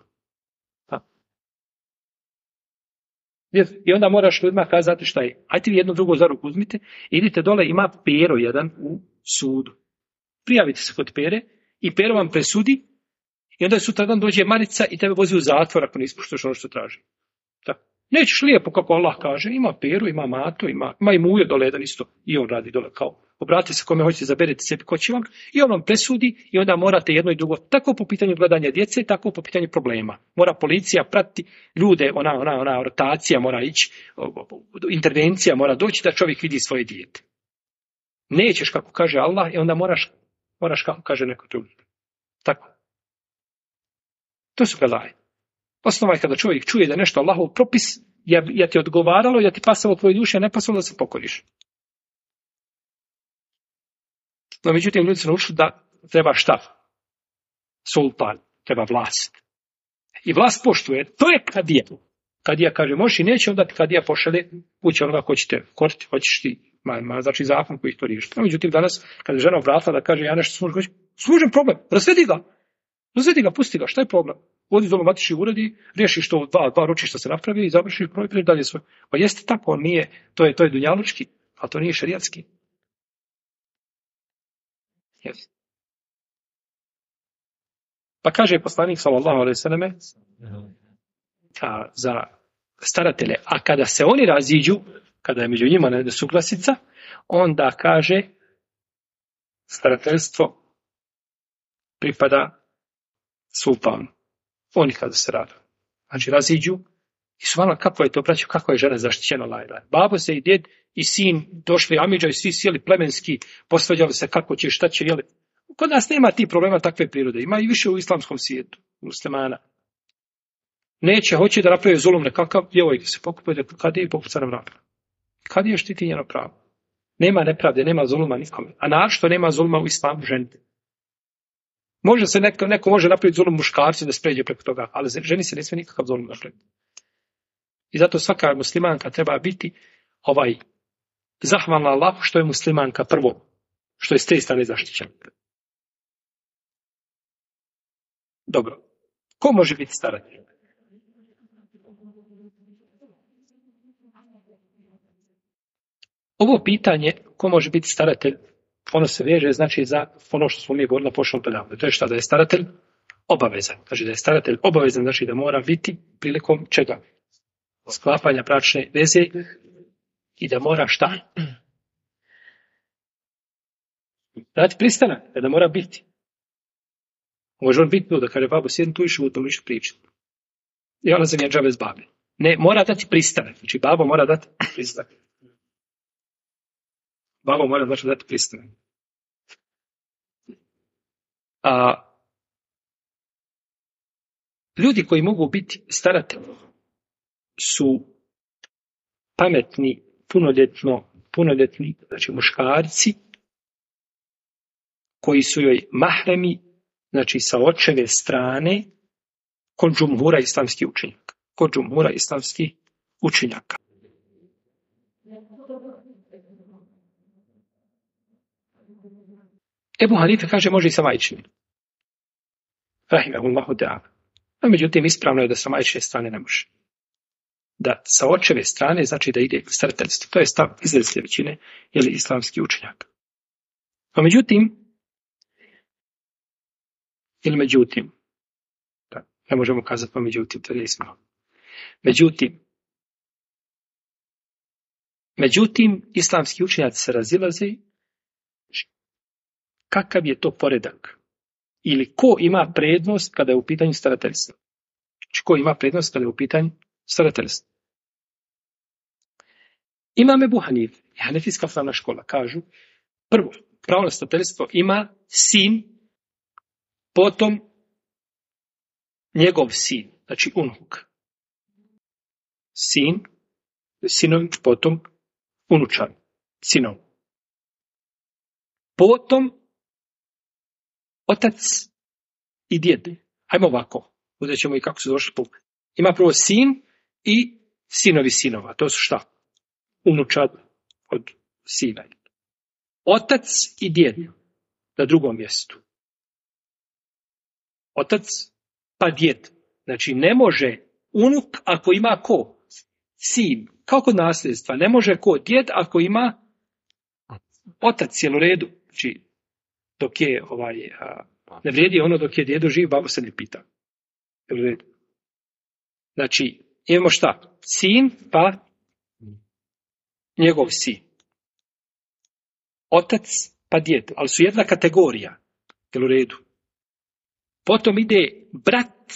I onda moraš ljudima kazati šta je. Ajde vi jedno drugo za ruku uzmite. Idite dole, ima pero jedan u sudu. Prijavite se kod pere i pero vam presudi i onda sutradan dođe Marica i tebe vozi u zatvor ako ne ispoštuješ ono što traži. Tako. Nećeš lijepo kako Allah kaže. Ima peru, ima mato, ima i mujo dole jedan isto. I on radi dole kao. Obratite se kome hoćete, zaberite sebi ko će vam i on vam presudi i onda morate jedno i drugo. Tako po pitanju gledanja djece, tako po pitanju problema. Mora policija pratiti ljude, ona rotacija mora ići, intervencija mora doći da čovjek vidi svoje dijete. Nećeš kako kaže Allah i onda moraš kako kaže neko drugi. Tako. To su belaje. Osnova je kada čovjek čuje da nešto Allahov propis, ja ti odgovaralo, ja ti pasalo tvoje duše, a ne pasalo da se pokoriš. No, međutim, ljudi su naučili da treba šta? Sultan, treba vlast. I vlast poštuje, to je kadija. Kadija kaže, možeš i neće, onda ti kadija pošalje kuće onoga ko će te koriti, hoćeš ti, znači zakon koji to riješi. No, međutim, danas, kada je žena obratila da kaže, ja nešto služim problem, razvedi ga, pusti ga, šta je problem? Odi doma matični uredi, riješiš to, dva ročišta se napravi i završi projekt, dalje svoj. Pa jeste tako, nije, to je dunjalučki, a to nije šerijatski. Yes. Pa kaže poslanik sallallahu alejhi ve selleme za staratelje, a kada se oni raziđu, kada je među njima nesuglasica, onda kaže starateljstvo pripada sultanu. Oni kada se rade. Znači raziđu i subhanallah, kako je to, braćo, kako je žena zaštićena lajla. Babo se i djed i sin došli amidža i svi sjeli plemenski, posvađali se kako će, šta će, jeli. Kod nas nema ti problema takve prirode. Ima i više u islamskom svijetu, muslimana. Neće, hoće da napravi zulum nekakav, djevojke se pokupaju, kad je pokuca na vrata. Kad je štiti njeno pravo? Nema nepravde, nema zuluma nikome. A našto nema zuluma u islamu ženi. Može se neko može napraviti zulum muškarci da spređe preko toga, ali ženi se ne smije nikakav zulum napraviti. I zato svaka muslimanka treba biti zahvalna Allahu što je muslimanka prvo, što je s te strane zaštićena. Dobro. Ko može biti staratelj? Ovo pitanje, ko može biti staratelj, ono se veže, znači, za ono što smo mi govorili na prošlom predavanju. To je šta? Da je staratelj obavezan. Znači da je staratelj obavezan, znači da mora biti prilikom čega? Sklapanja bračne veze i da mora šta? Dati pristanak, da mora biti. Može on biti da kaže, babo, sjedem tu i šutom više pričati. I ona se njeđa bez babe. Ne, mora dati pristanak. Znači, babo mora dati pristanak. Babo mora dati pristanak. Ljudi koji mogu biti staratelji su pametni, punoljetni, znači muškarci, koji su joj mahremi, znači sa očeve strane, kod džumhura islamskih učenjaka. Kod džumhura islamskih učenjaka. Ebu Hanife kaže može i sa majčinim. Rahimahullahu ta'ala. A međutim, ispravno je da sa majčine strane ne može. Da sa očeve strane znači da ide starateljstvo. To je stav izrazite većine ili islamski učenjaka. A međutim, da, ne možemo kazati pa međutim, to je ispravno. Međutim, islamski učenjaci se razilaze kakav je to poredak. Ili ko ima prednost kada je u pitanju starateljstva. Ko ima prednost kada je u pitanju starateljstva. Imam Ebu Hanife i Hanefijska pravna škola kažu, prvo, pravo na starateljstvo ima sin, potom njegov sin, znači unuk. Sinovi, potom unučan, sinov. Potom otac i djed. Hajmo ovako, uzet ćemo i kako su došli po. Ima prvo sin i sinovi sinova. To su šta? Unučad od sina. Otac i djed na drugom mjestu. Otac pa djed. Znači ne može unuk ako ima ko? Sin. Kao kod nasljedstva. Ne može ko? Djed ako ima otac, jel u redu? Znači dok je ne vrijedi ono dok je djedo živ, babo se ne pita. Jel u redu? Znači imamo šta? Sin pa njegov sin. Otac pa djed, ali su jedna kategorija. Jel u redu? Potom ide brat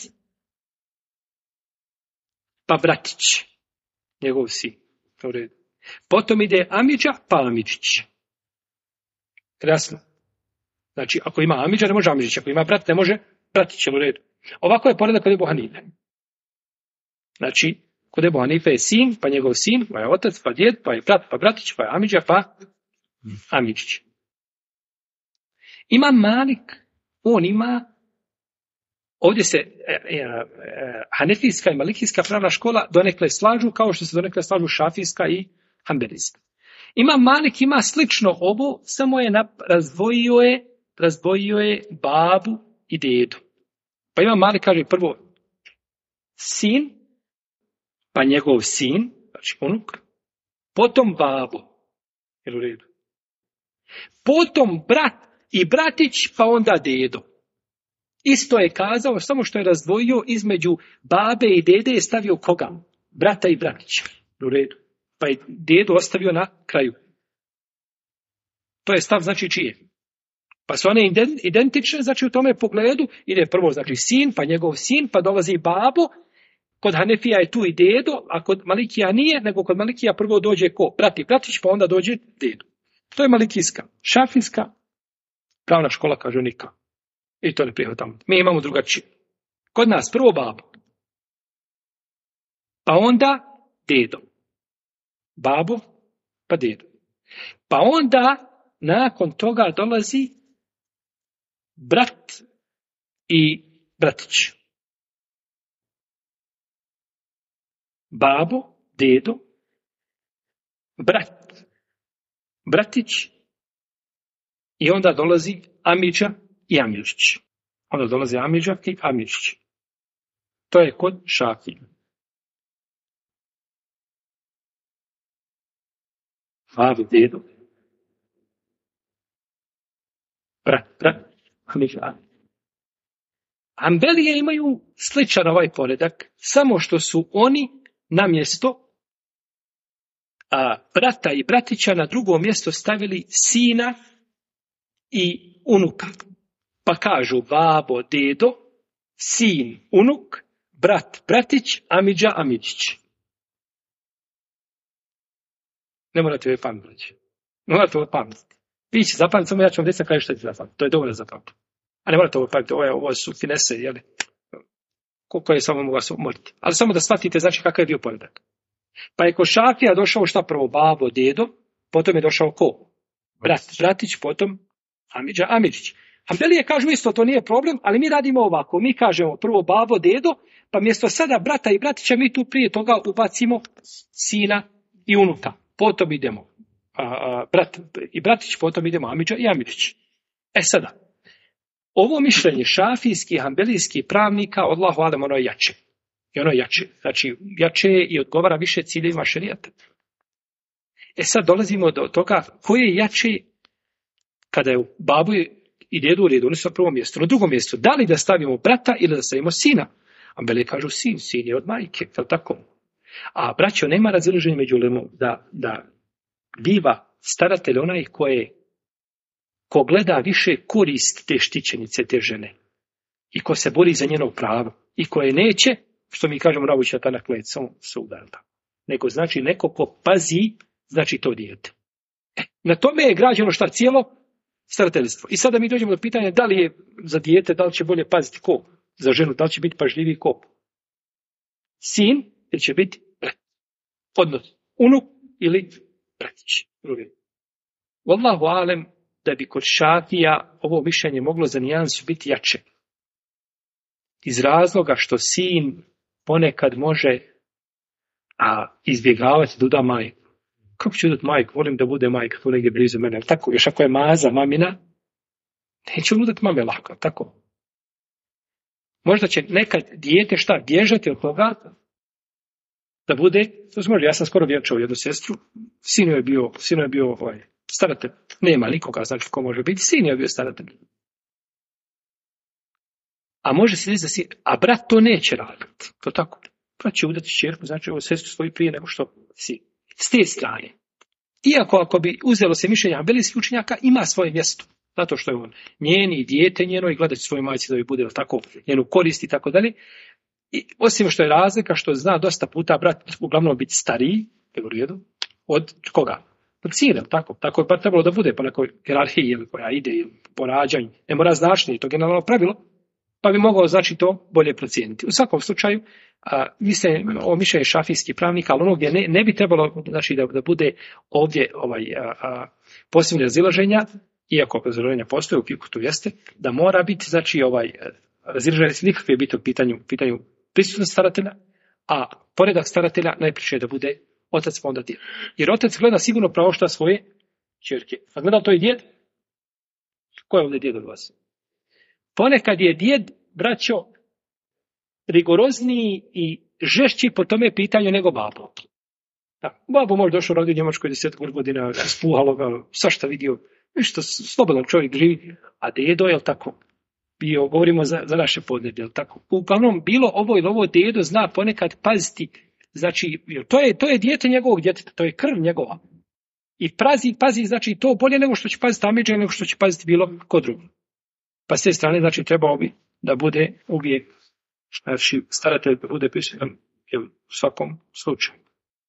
pa bratić, njegov sin. Jel u redu? Potom ide amidža pa amidžić. Jasno? Znači, ako ima amidža, ne može amidžić. Ako ima brat, ne može bratić. Jel u redu? Ovako je poredak kod Ebu Hanife. Znači, kod Ebu Hanife je sin, pa njegov sin, pa je otac, pa djed, pa je brat, pa bratić, pa je amidža, pa amidžić. Ima Malik, on ima, ovdje se Hanefijska i Malikijska pravna škola donekle slažu, kao što se donekle slažu Šafijska i Hanbelijska. Ima Malik, ima slično ovo, samo je razdvojio je babu i dedu. Pa ima Malik, kaže prvo sin, pa njegov sin, znači unuk, potom babo, jel u redu? Potom brat i bratić, pa onda dedo. Isto je kazao, samo što je razdvojio između babe i dede je stavio koga? Brata i bratića, u redu. pa je dedo ostavio na kraju. To je stav, znači, čije? Pa su one identične, znači, u tome pogledu, ide prvo, znači, sin, pa njegov sin, pa dolazi babo, kod Hanefija je tu i dedo, a kod Malikija nije, nego kod Malikija prvo dođe ko? Brat i bratić, pa onda dođe dedo. To je malikijska. Šafijska pravna škola kaže nikako. I to ne prihvatamo. Mi imamo drugačije. Kod nas prvo babo, pa onda dedo. Babo, pa dedo. Pa onda, nakon toga dolazi brat i bratić. Babo, dedo, brat, bratić i onda dolazi amidža i amidžić. Onda dolazi amidža i amidžić. To je kod Šafija. Babo, dedo, brat, amidža. Hanbelije imaju sličan ovaj poredak, samo što su oni na mjesto brata i bratića na drugo mjesto stavili sina i unuka. Pa kažu babo, dedo, sin, unuk, brat, bratić, amidža, amidžić. Ne morate ovaj pametiti. Ne morate ovaj pametiti. Vi će zapamtiti, samo ja ću vam reći kaj što ćete zapamtiti. To je dovoljno zapamtiti. A ne morate ovo pametiti. Ovo su finese, jeli? Koje samo mogu vas umoriti. Ali samo da shvatite, znači, kakav je bio poredak. Pa je kod Šafija došao šta prvo? Babo, dedo, potom je došao ko? Brat, bratić, potom amidža, amidžić. Hanbelije kažu isto, to nije problem, ali mi radimo ovako. Mi kažemo prvo babo, dedo, pa mjesto sada brata i bratića mi tu prije toga ubacimo sina i unuka. Potom idemo brat i bratić, potom idemo amidža i amidžić. Sada, ovo mišljenje šafijskih, hanbelijskih pravnika, Allahu alem, ono je jače. I ono je jače. Znači, jače i odgovara više ciljevima šerijata. Sad dolazimo do toga koje je jače kada je u babu i dedu u redu. Oni su na prvom mjestu. Na drugom mjestu, da li da stavimo brata ili da stavimo sina? Hanbelije kažu sin je od majke. Je li tako? A braćo, nema razilaženja među ulemom da biva staratelj onaj ko gleda više korist te štićenice, te žene. I ko se bori za njeno pravo. I koje neće, što mi kažemo navući ta naklecom sudarda. Nego znači neko ko pazi, znači to dijete. Na tome je građeno šta cijelo starateljstvo. I sada mi dođemo do pitanja da li je za dijete, da li će bolje paziti ko? Za ženu, da li će biti pažljiviji ko? Sin ili će biti brat? Odnos unuk ili bratić? Wallahu alem, da bi kod Šafija ovo mišljenje moglo za nijansu biti jače. Iz razloga što sin ponekad može izbjegavati da uda majku. Kako ću udati majku? Volim da bude majka tu negdje blizu mene. Tako, još ako je maza mamina, neću udati mame lako. Tako. Možda će nekad dijete bježati od toga da bude, to se može, ja sam skoro vjenčao jednu sestru, sinu je bio staratelj. Nema nikoga, znači ko može biti, sin je bio staratelj. A može se reći da sin, a brat to neće raditi. To tako. Brat će udati čerku, znači ovo sestru svoju prije nego što sin. S te strane. Iako ako bi uzelo se mišljenja hanbelijskih učenjaka, ima svoje mjesto. Zato što je on njeni, dijete njeno i gledaći svojoj majci da bi bude tako njenu korist i tako dalje. I osim što je razlika, što zna dosta puta brat uglavnom biti stariji, u redu, od koga? Od sina, tako. Tako je bar trebalo da bude po nekoj hierarhiji koja ide po rađanju. Ne mora značiti, to je generalno pravilo, pa bi mogao znači to bolje procijeniti. U svakom slučaju, mislim o mišljenju šafijskih pravnika, ali ono gdje ne bi trebalo znači, da bude ovdje posebne razilaženja, iako razilaženja postoje u fiku, to jeste, da mora biti znači razilaženje nikakve biti u pitanju prisutnosti staratelja, a poredak staratelja najpriče da bude otac pa onda djed. Jer otac gleda sigurno pravo šta svoje ćerke. A gleda to i djed? Ko je ovdje djed od vas? Ponekad je djed, braćo, rigorozniji i žešći po tome pitanju nego babo. Babo može došao rodio u Njemačkoj 10 godina, spuhalo ga, svašta vidio, nešto slobodan čovjek živi, a dedo je tako? Govorimo za naše podneblje, jel tako? Uglavnom, bilo ovo ili ovo dedo zna ponekad paziti znači, to je dijete njegovog djeteta, to je krv njegova. I pazi, znači, to bolje nego što će paziti amidža, nego što će paziti bilo ko drugo. Pa s te strane, znači, trebao bi da bude uvijek, znači, staratelj da bude prisutan u svakom slučaju.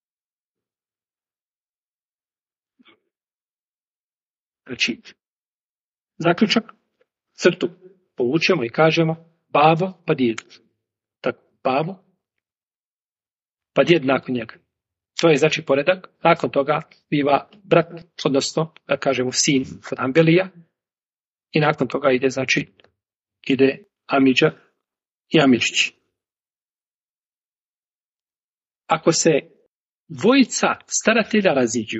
Znači, zaključak, crtu povučemo i kažemo babo pa djed. Tako, babo pa djed nakon njega. To je znači poredak. Nakon toga biva brat, odnosno, da kažemo, sin kod Ambelija. I nakon toga ide amidža i amidžići. Ako se dvojica staratelja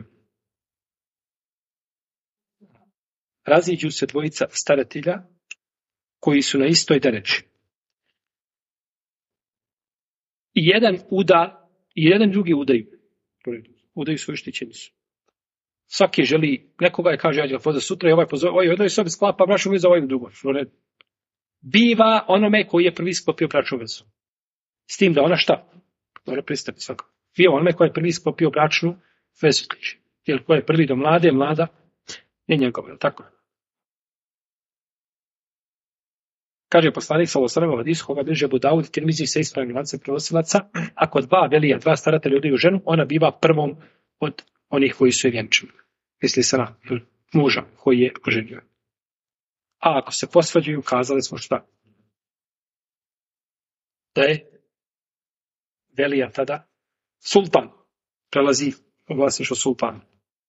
raziđu se dvojica staratelja koji su na istoj dereči. I jedan uda, i jedan drugi udaju svoju štićenicu. Svaki želi, nekoga je kaže, ja ću ga pozvati sutra i ovaj pozove, ovaj odnoji sobi sklapa bračnu vezu, ovaj drugo. Biva onome koji je prvi sklopio bračnu vezu. S tim da ona šta? Mora pristati svako. Biva onome koji je prvi sklopio bračnu vezu. Jer koji je prvi do mlade, mlada je njegov, tako? Kaže poslanik sallallahu alejhi ve sellem, koga bliže Abu Davud i Tirmizi sa ispravnim lancem prenosilaca, ako dva staratelja udaju ženu, ona biva prvom od onih koji su je vjenčani. Misli se na muža koji je oženio. A ako se posvađaju, kazali smo šta? Da je velija tada sultan. Prelazi u vlasništvo sultana.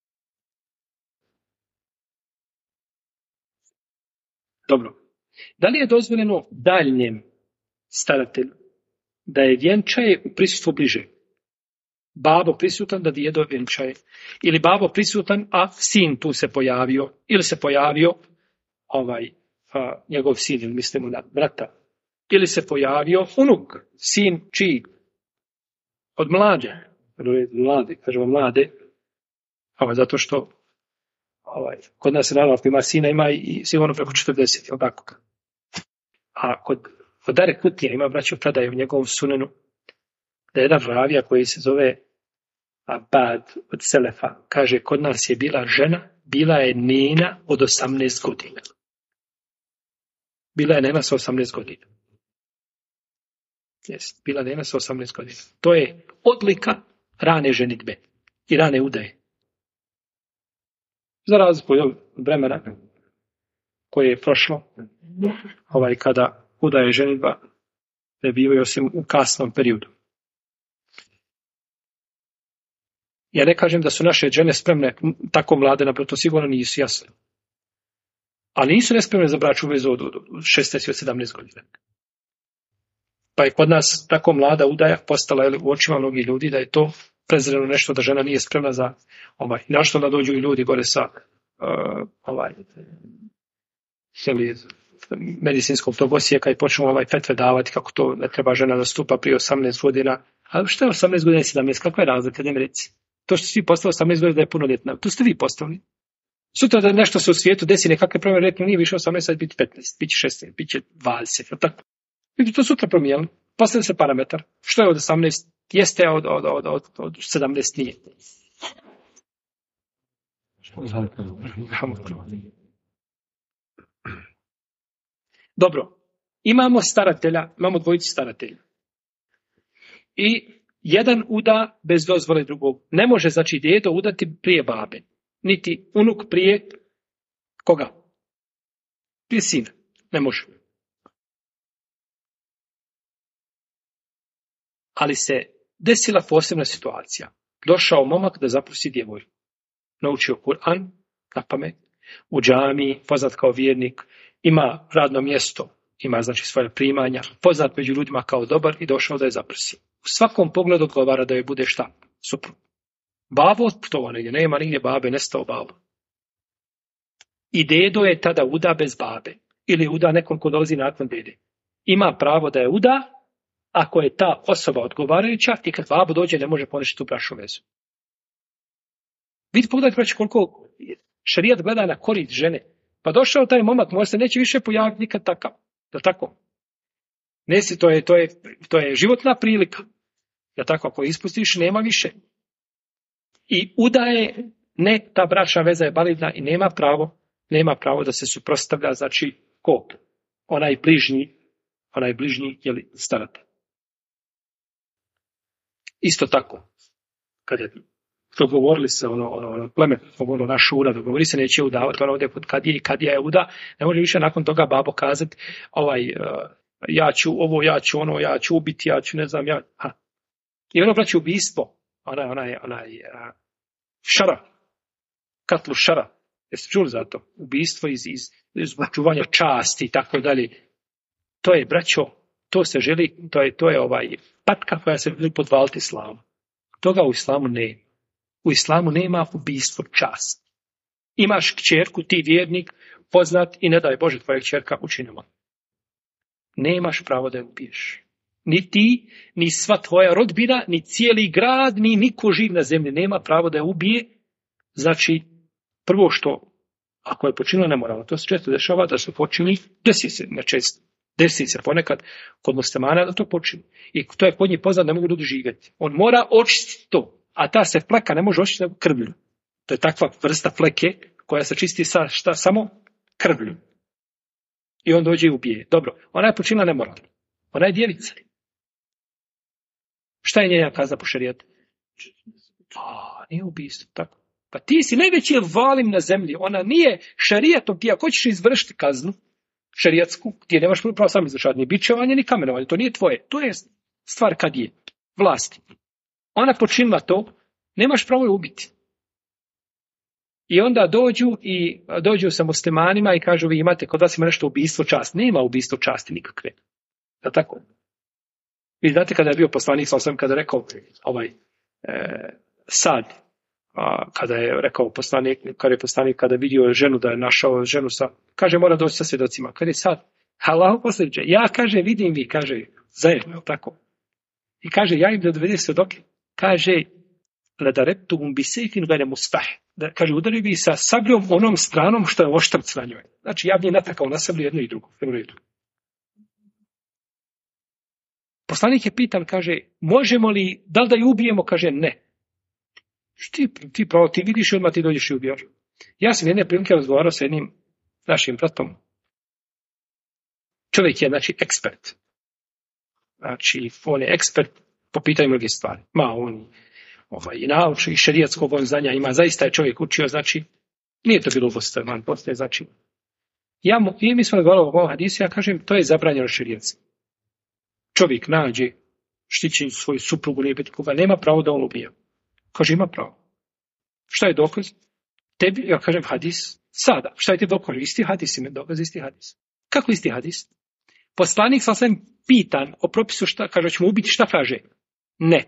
Dobro. Da li je dozvoljeno daljnjem staratelju da je vjenčaje u prisustvu bliže? Babo prisutan da djedo vjenčaje. Ili babo prisutan, a sin tu se pojavio. Ili se pojavio njegov sin, ili mislimo na brata. Ili se pojavio unuk, sin čiji? Od mlade. Kažemo mlade. Zato što kod nas je naravno ako ima sina, ima i sigurno preko 40, jel tako? A kod Dare Kutnija ima braću predaje u njegovom sunenu da je jedan ravija koji se zove Abad od Selefa, kaže, kod nas je bila žena, bila je nena od 18 godina. Bila je nena sa 18 godina. Jest, bila nena sa 18 godina. To je odlika rane ženidbe i rane udaje. Za razliku od vremena koje je prošlo, kada udaje ženidba ne bivaju osim u kasnom periodu. Ja ne kažem da su naše žene spremne tako mlade, na to sigurno nisu, jasno. Ali nisu nespremne za bračnu vezu od 16 i 17 godina. Pa je kod nas tako mlada udaja postala u očima mnogih ljudi da je to prezreno nešto da žena nije spremna za našto da dođu i ljudi gore sa medicinskog tog osijeka i počnu fetve davati kako to ne treba žena da stupa prije 18 godina. A što je 18 godina i 17? Kakva je razlika? Ne mi reci. To što svi postali 18 godina da je punoljetna. To ste vi postavili. Sutra da nešto se u svijetu desi nekakve promjene, rekli nije više 18, sad biti 15, biti 16, biti 20. Tako. Vi bi to sutra promijenili. Postavili se parametar. Što je od 18? Jeste, od 17 nije. Dobro. Imamo dvojicu staratelja. I jedan uda bez dozvole drugog. Ne može, znači, djedo udati prije babe. Niti unuk prije koga? Prije sina. Ne može. Ali se desila posebna situacija. Došao momak da zaprosi djevojku. Naučio Kur'an na pamet. U džamiji, poznat kao vjernik. Ima radno mjesto. Ima, znači, svoje primanja. Poznat među ljudima kao dobar i došao da je zaprosi. U svakom pogledu odgovara da je bude šta? Suprug. Babo otputovao negdje, nema nigdje babe, nestao babo. I dedo je tada uda bez babe. Ili uda nekom ko dolazi nakon dede. Ima pravo da je uda, ako je ta osoba odgovarajuća i kad babo dođe ne može poništiti tu bračnu vezu. Vidite, pogledajte koliko šerijat gleda na korist žene. Pa došao taj momak, možda se neće više pojaviti nikad takav. Da tako? Nesi, to je životna prilika. Ja tako, ako ispustiš, nema više. I udaje, ne, ta bračna veza je validna i nema pravo da se suprotstavlja, znači, ko? Onaj bližnji, jeli, staratelj. Isto tako, kad je dogovorili se pleme, govorilo naš Ura, dogovori se neće udavati, ono ovdje kod Kadija je uda, ne može više nakon toga babo kazati, ja ću ovo, ja ću ubiti, ja ću ne znam, I ono braći ubistvo, onaj šara, katlu šara, jeste čuli za to? Ubistvo iz očuvanja časti i tako dalje. To je, braćo, to se želi, to je patka koja se želi podvaliti islamu. Toga u islamu nema. U islamu nema ubistvo časti. Imaš kćerku, ti vjernik, poznat i ne daj Bože tvoja kćerka učinila. Nemaš pravo da je ubiješ. Ni ti, ni sva tvoja rodbina, ni cijeli grad, ni niko živ na zemlji nema pravo da je ubije. Znači, prvo što, ako je počinilo nemoralno, to se često dešava da su počinili, desi se ponekad kod muslimana da to počini. I to je kod njih poznat, ne mogu ljudi živjeti. On mora očistiti to, a ta se fleka ne može očistiti krvlju. To je takva vrsta fleke koja se čisti samo krvlju. I on dođe i ubije. Dobro, ona je počinila nemoralno. Ona je djevica. Šta je njena kazna po šerijatu? Nije ubistvo, tako. Pa ti si najveći valim na zemlji. Ona nije šerijatom, ti ako ćeš izvršiti kaznu šerijatsku, ti nemaš pravo sam izvršati ni bičevanje, ni kamenovanje. To nije tvoje. To je stvar kad je vlasti. Ona počinila to, nemaš pravo je ubiti. I onda dođu sa muslimanima i kažu, vi imate, kod vas ima nešto ubistvo časti. Nema ubistvo časti nikakve. Da tako? Vi znate kada je bio poslanik, sam kada je rekao Sad, kada je rekao poslanik, kada je vidio ženu da je našao ženu kaže mora doći sa svjedocima. Kada je Sad, Allahu poslaniče, ja kaže vidim vi, kaže zajedno, tako. I kaže ja im da dovede svjedoke. Kaže ledareptuhum bisejfin gajne musfah. Kaže udari bi sa sabljom onom stranom što je oštrc na njoj. Znači ja bi je natakao na sablju jedno i drugo. Poslanik je pitan, kaže, možemo li, da li da ju ubijemo? Kaže, ne. Ti pravo, ti vidiš i odmah ti dođeš i ubijaš. Ja sam jedne prilike razgovarao sa jednim našim bratom. Čovjek je, znači, ekspert. Znači, on je ekspert po pitanju mnogih stvari. On i nauči, i šerijatskog znanja ima. Zaista je čovjek učio, znači, nije to bilo postoje, znači. Mi smo razgovarali o ovom hadisu, ja kažem, to je zabranjeno šerijatski. Čovjek nađe štićenju svoju suprugu, nema pravo da on ubija. Kaže, ima pravo. Šta je dokaz? Tebi, ja kažem, hadis, sada. Šta je ti dokaz? Isti hadis, ima dokaz, isti hadis. Kako isti hadis? Poslanik sam pitan o propisu šta, kaže, ćemo ubiti, šta kaže? Ne.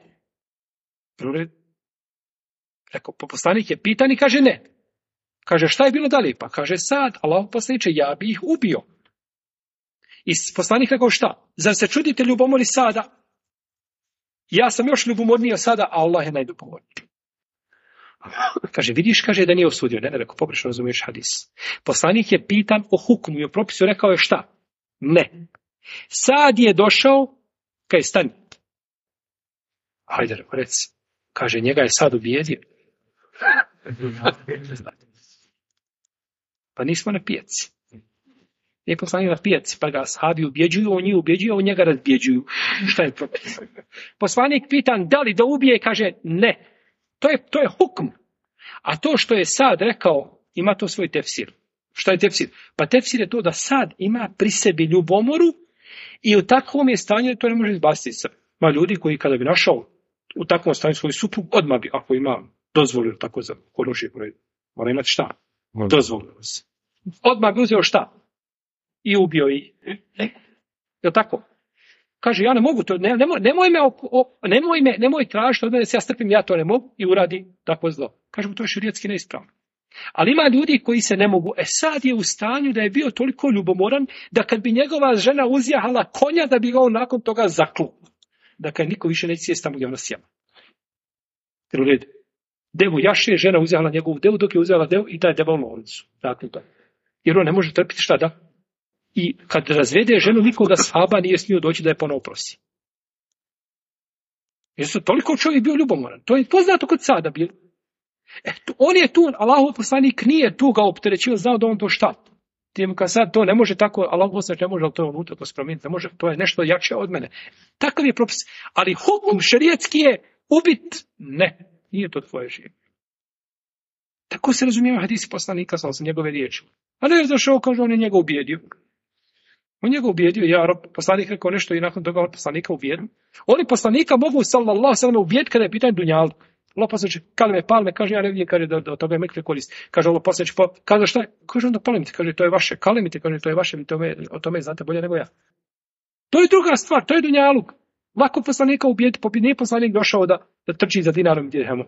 Rekao, poslanik je pitan i kaže ne. Kaže, šta je bilo dalje? Pa kaže, sad, Allah poslaniče, ja bi ih ubio. I poslanik rekao šta? Zar se čudite ljubomori Sada? Ja sam još ljubomorniji sada, a Allah je najljubomorniji. Kaže, vidiš, kaže da nije osudio. Ne, rekao, pogrešno razumiješ hadis. Poslanik je pitan o hukmu i o propisu, rekao je šta? Ne. Sad je došao, kaže, stani. Hajde, reci. Kaže, njega je Sad ubijedio. Pa nismo na pijaci. Nije poslanik na pijaci, pa ga ashabi ubjeđuju, on njih ubjeđuju, on njega razbjeđuju. Šta je propis? Poslanik pitan da li da ubije, kaže ne. To je hukm. A to što je Sad rekao, ima to svoj tefsir. Šta je tefsir? Pa tefsir je to da Sad ima pri sebi ljubomoru i u takvom je stanju to ne može izbaciti se. Ma ljudi koji kada bi našao u takvom stanju svoj suprug, odmah bi, ako ima dozvolio tako za oružje, mora imati šta? Dozvolio se. Odmah bi uzeo šta? I ubio i... Je li tako? Kaže, ja ne mogu to, nemoj tražiti od mene da se ja strpim, ja to ne mogu i uradi tako zlo. Kaže mu, to je šerijatski neispravno. Ali ima ljudi koji se ne mogu. Sad je u stanju da je bio toliko ljubomoran da kad bi njegova žena uzjahala konja da bi ga on nakon toga zakluo. Da kad niko više neće sjesti tamo gdje ona sjema. Jer u redu. Devu jaše, žena uzjahala njegovu devu dok je uzjala devu i daje deva u lovnicu. Dakle, to. Jer on ne može trpiti šta da. I kad razvede ženu, nikoga sahaba nije smio doći da je ponovo prosi. Jer su toliko čovjek bio ljubomoran. To je poznato kod Sada bilo. On je tu, Allahov poslanik nije tu ga opterećivao, znao da on to šta. Tim kad sad to ne može tako, Allahov poslanik ne može, ali to unutra to spromijeniti, ne može, to je nešto jače od mene. Takav je propis. Ali hukum šerijetski je ubit, ne, nije to tvoje življenje. Tako se razumijeva hadisi poslanika, sam njegove riječi. A ne je zašao, kaže, on je njega ubijedio. On njega ubijedio, poslanik rekao nešto i nakon toga on poslanika ubijedio. Oni poslanika mogu, sallallahu sallam, ubijeti kada je pitanje dunjalog. Allah poslaniče, kalme, palme, kaže, ja ne vidim, kaže, da od toga je mekve koristi. Kaže, Allah poslaniče, kaže, šta je? Kaže, onda palemite, kaže, to je vaše. Kalemite, kaže, to je vaše, vi o tome znate bolje nego ja. To je druga stvar, to je dunjalog. Lako poslanika ubijeti, nije poslanik došao da trči za dinarom i dirhemom.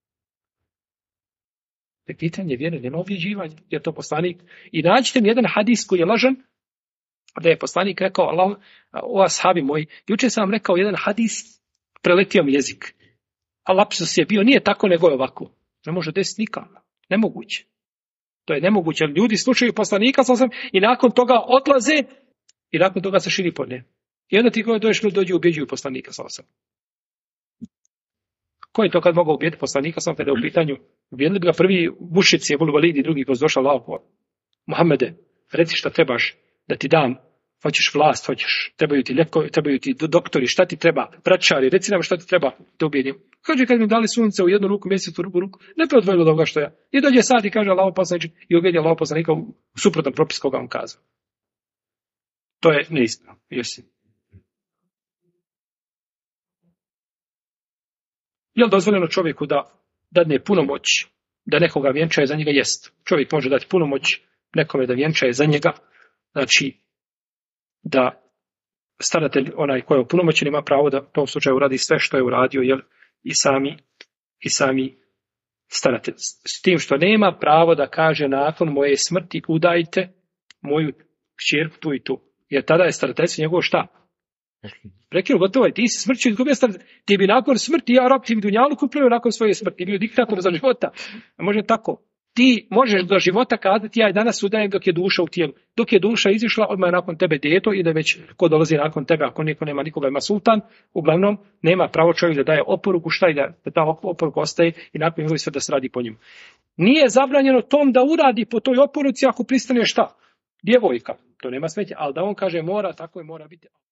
To je pitanje vjere, nema objeđivanja, jer to poslanik. I nađite mi jedan hadis koji je lažan, da je poslanik rekao, Allah, o ashabi moji, jučer sam vam rekao jedan hadis, preletio mi jezik. A lapsus je bio, nije tako nego je ovako. Ne može desiti nikako. Nemoguće. To je nemoguće. Ljudi slušaju poslanika i nakon toga odlaze i nakon toga se širi pod ne. I onda ti koji dođu i ubjeđuju poslanika Ko je to kad mogao ubijeti poslanika kada je u pitanju? Ubijedili bi ga prvi mušici, Ebul Validi, drugi koji je došao Allahu. Muhammede, reci šta trebaš da ti dam. Hoćeš vlast, trebaju ti lijekovi, trebaju ti doktori, šta ti treba, braćari, reci nam šta ti treba da ubijedim. Kaže, kad mi dali sunce u jednu ruku, mjesec u drugu ruku, ne bi odvojilo od ovoga što ja. I dođe sad i kaže Allahov poslanik i ubijedi Allahov poslanika u suprotan propis koga on kazao. To je neispravno. Jesi. Je li dozvoljeno čovjeku da dadne punomoć, da nekoga vjenčaje za njega? Jest. Čovjek može dati punomoć nekome da vjenčaje za njega, znači da staratelj, onaj koji je opunomoćen, ima pravo da u tom slučaju uradi sve što je uradio, jel, i sami staratelj. S tim što nema pravo da kaže nakon moje smrti udajte moju kćerku tu i tu. Jer tada je starateljstvo njegovo šta? Prekinu, gotovo je, ti si smrću izgubio staratelj. Ti bi nakon smrti, ja rob, ti bi dunjalu kupljaju nakon svoje smrti. Ti bi bio diktator za života. Ne može tako. Ti možeš do života kazati, ja i danas udajem dok je duša u tijelu. Dok je duša izišla, odmah je nakon tebe djeto i da već ko dolazi nakon tebe, ako niko nema nikoga, ima sultan, uglavnom nema pravo čovjek da daje oporuku, šta i da ta oporuka ostaje i nakon njegove sve da se radi po njemu. Nije zabranjeno tom da uradi po toj oporuci ako pristane šta? Djevojka. To nema smetje, ali da on kaže mora, tako je mora biti.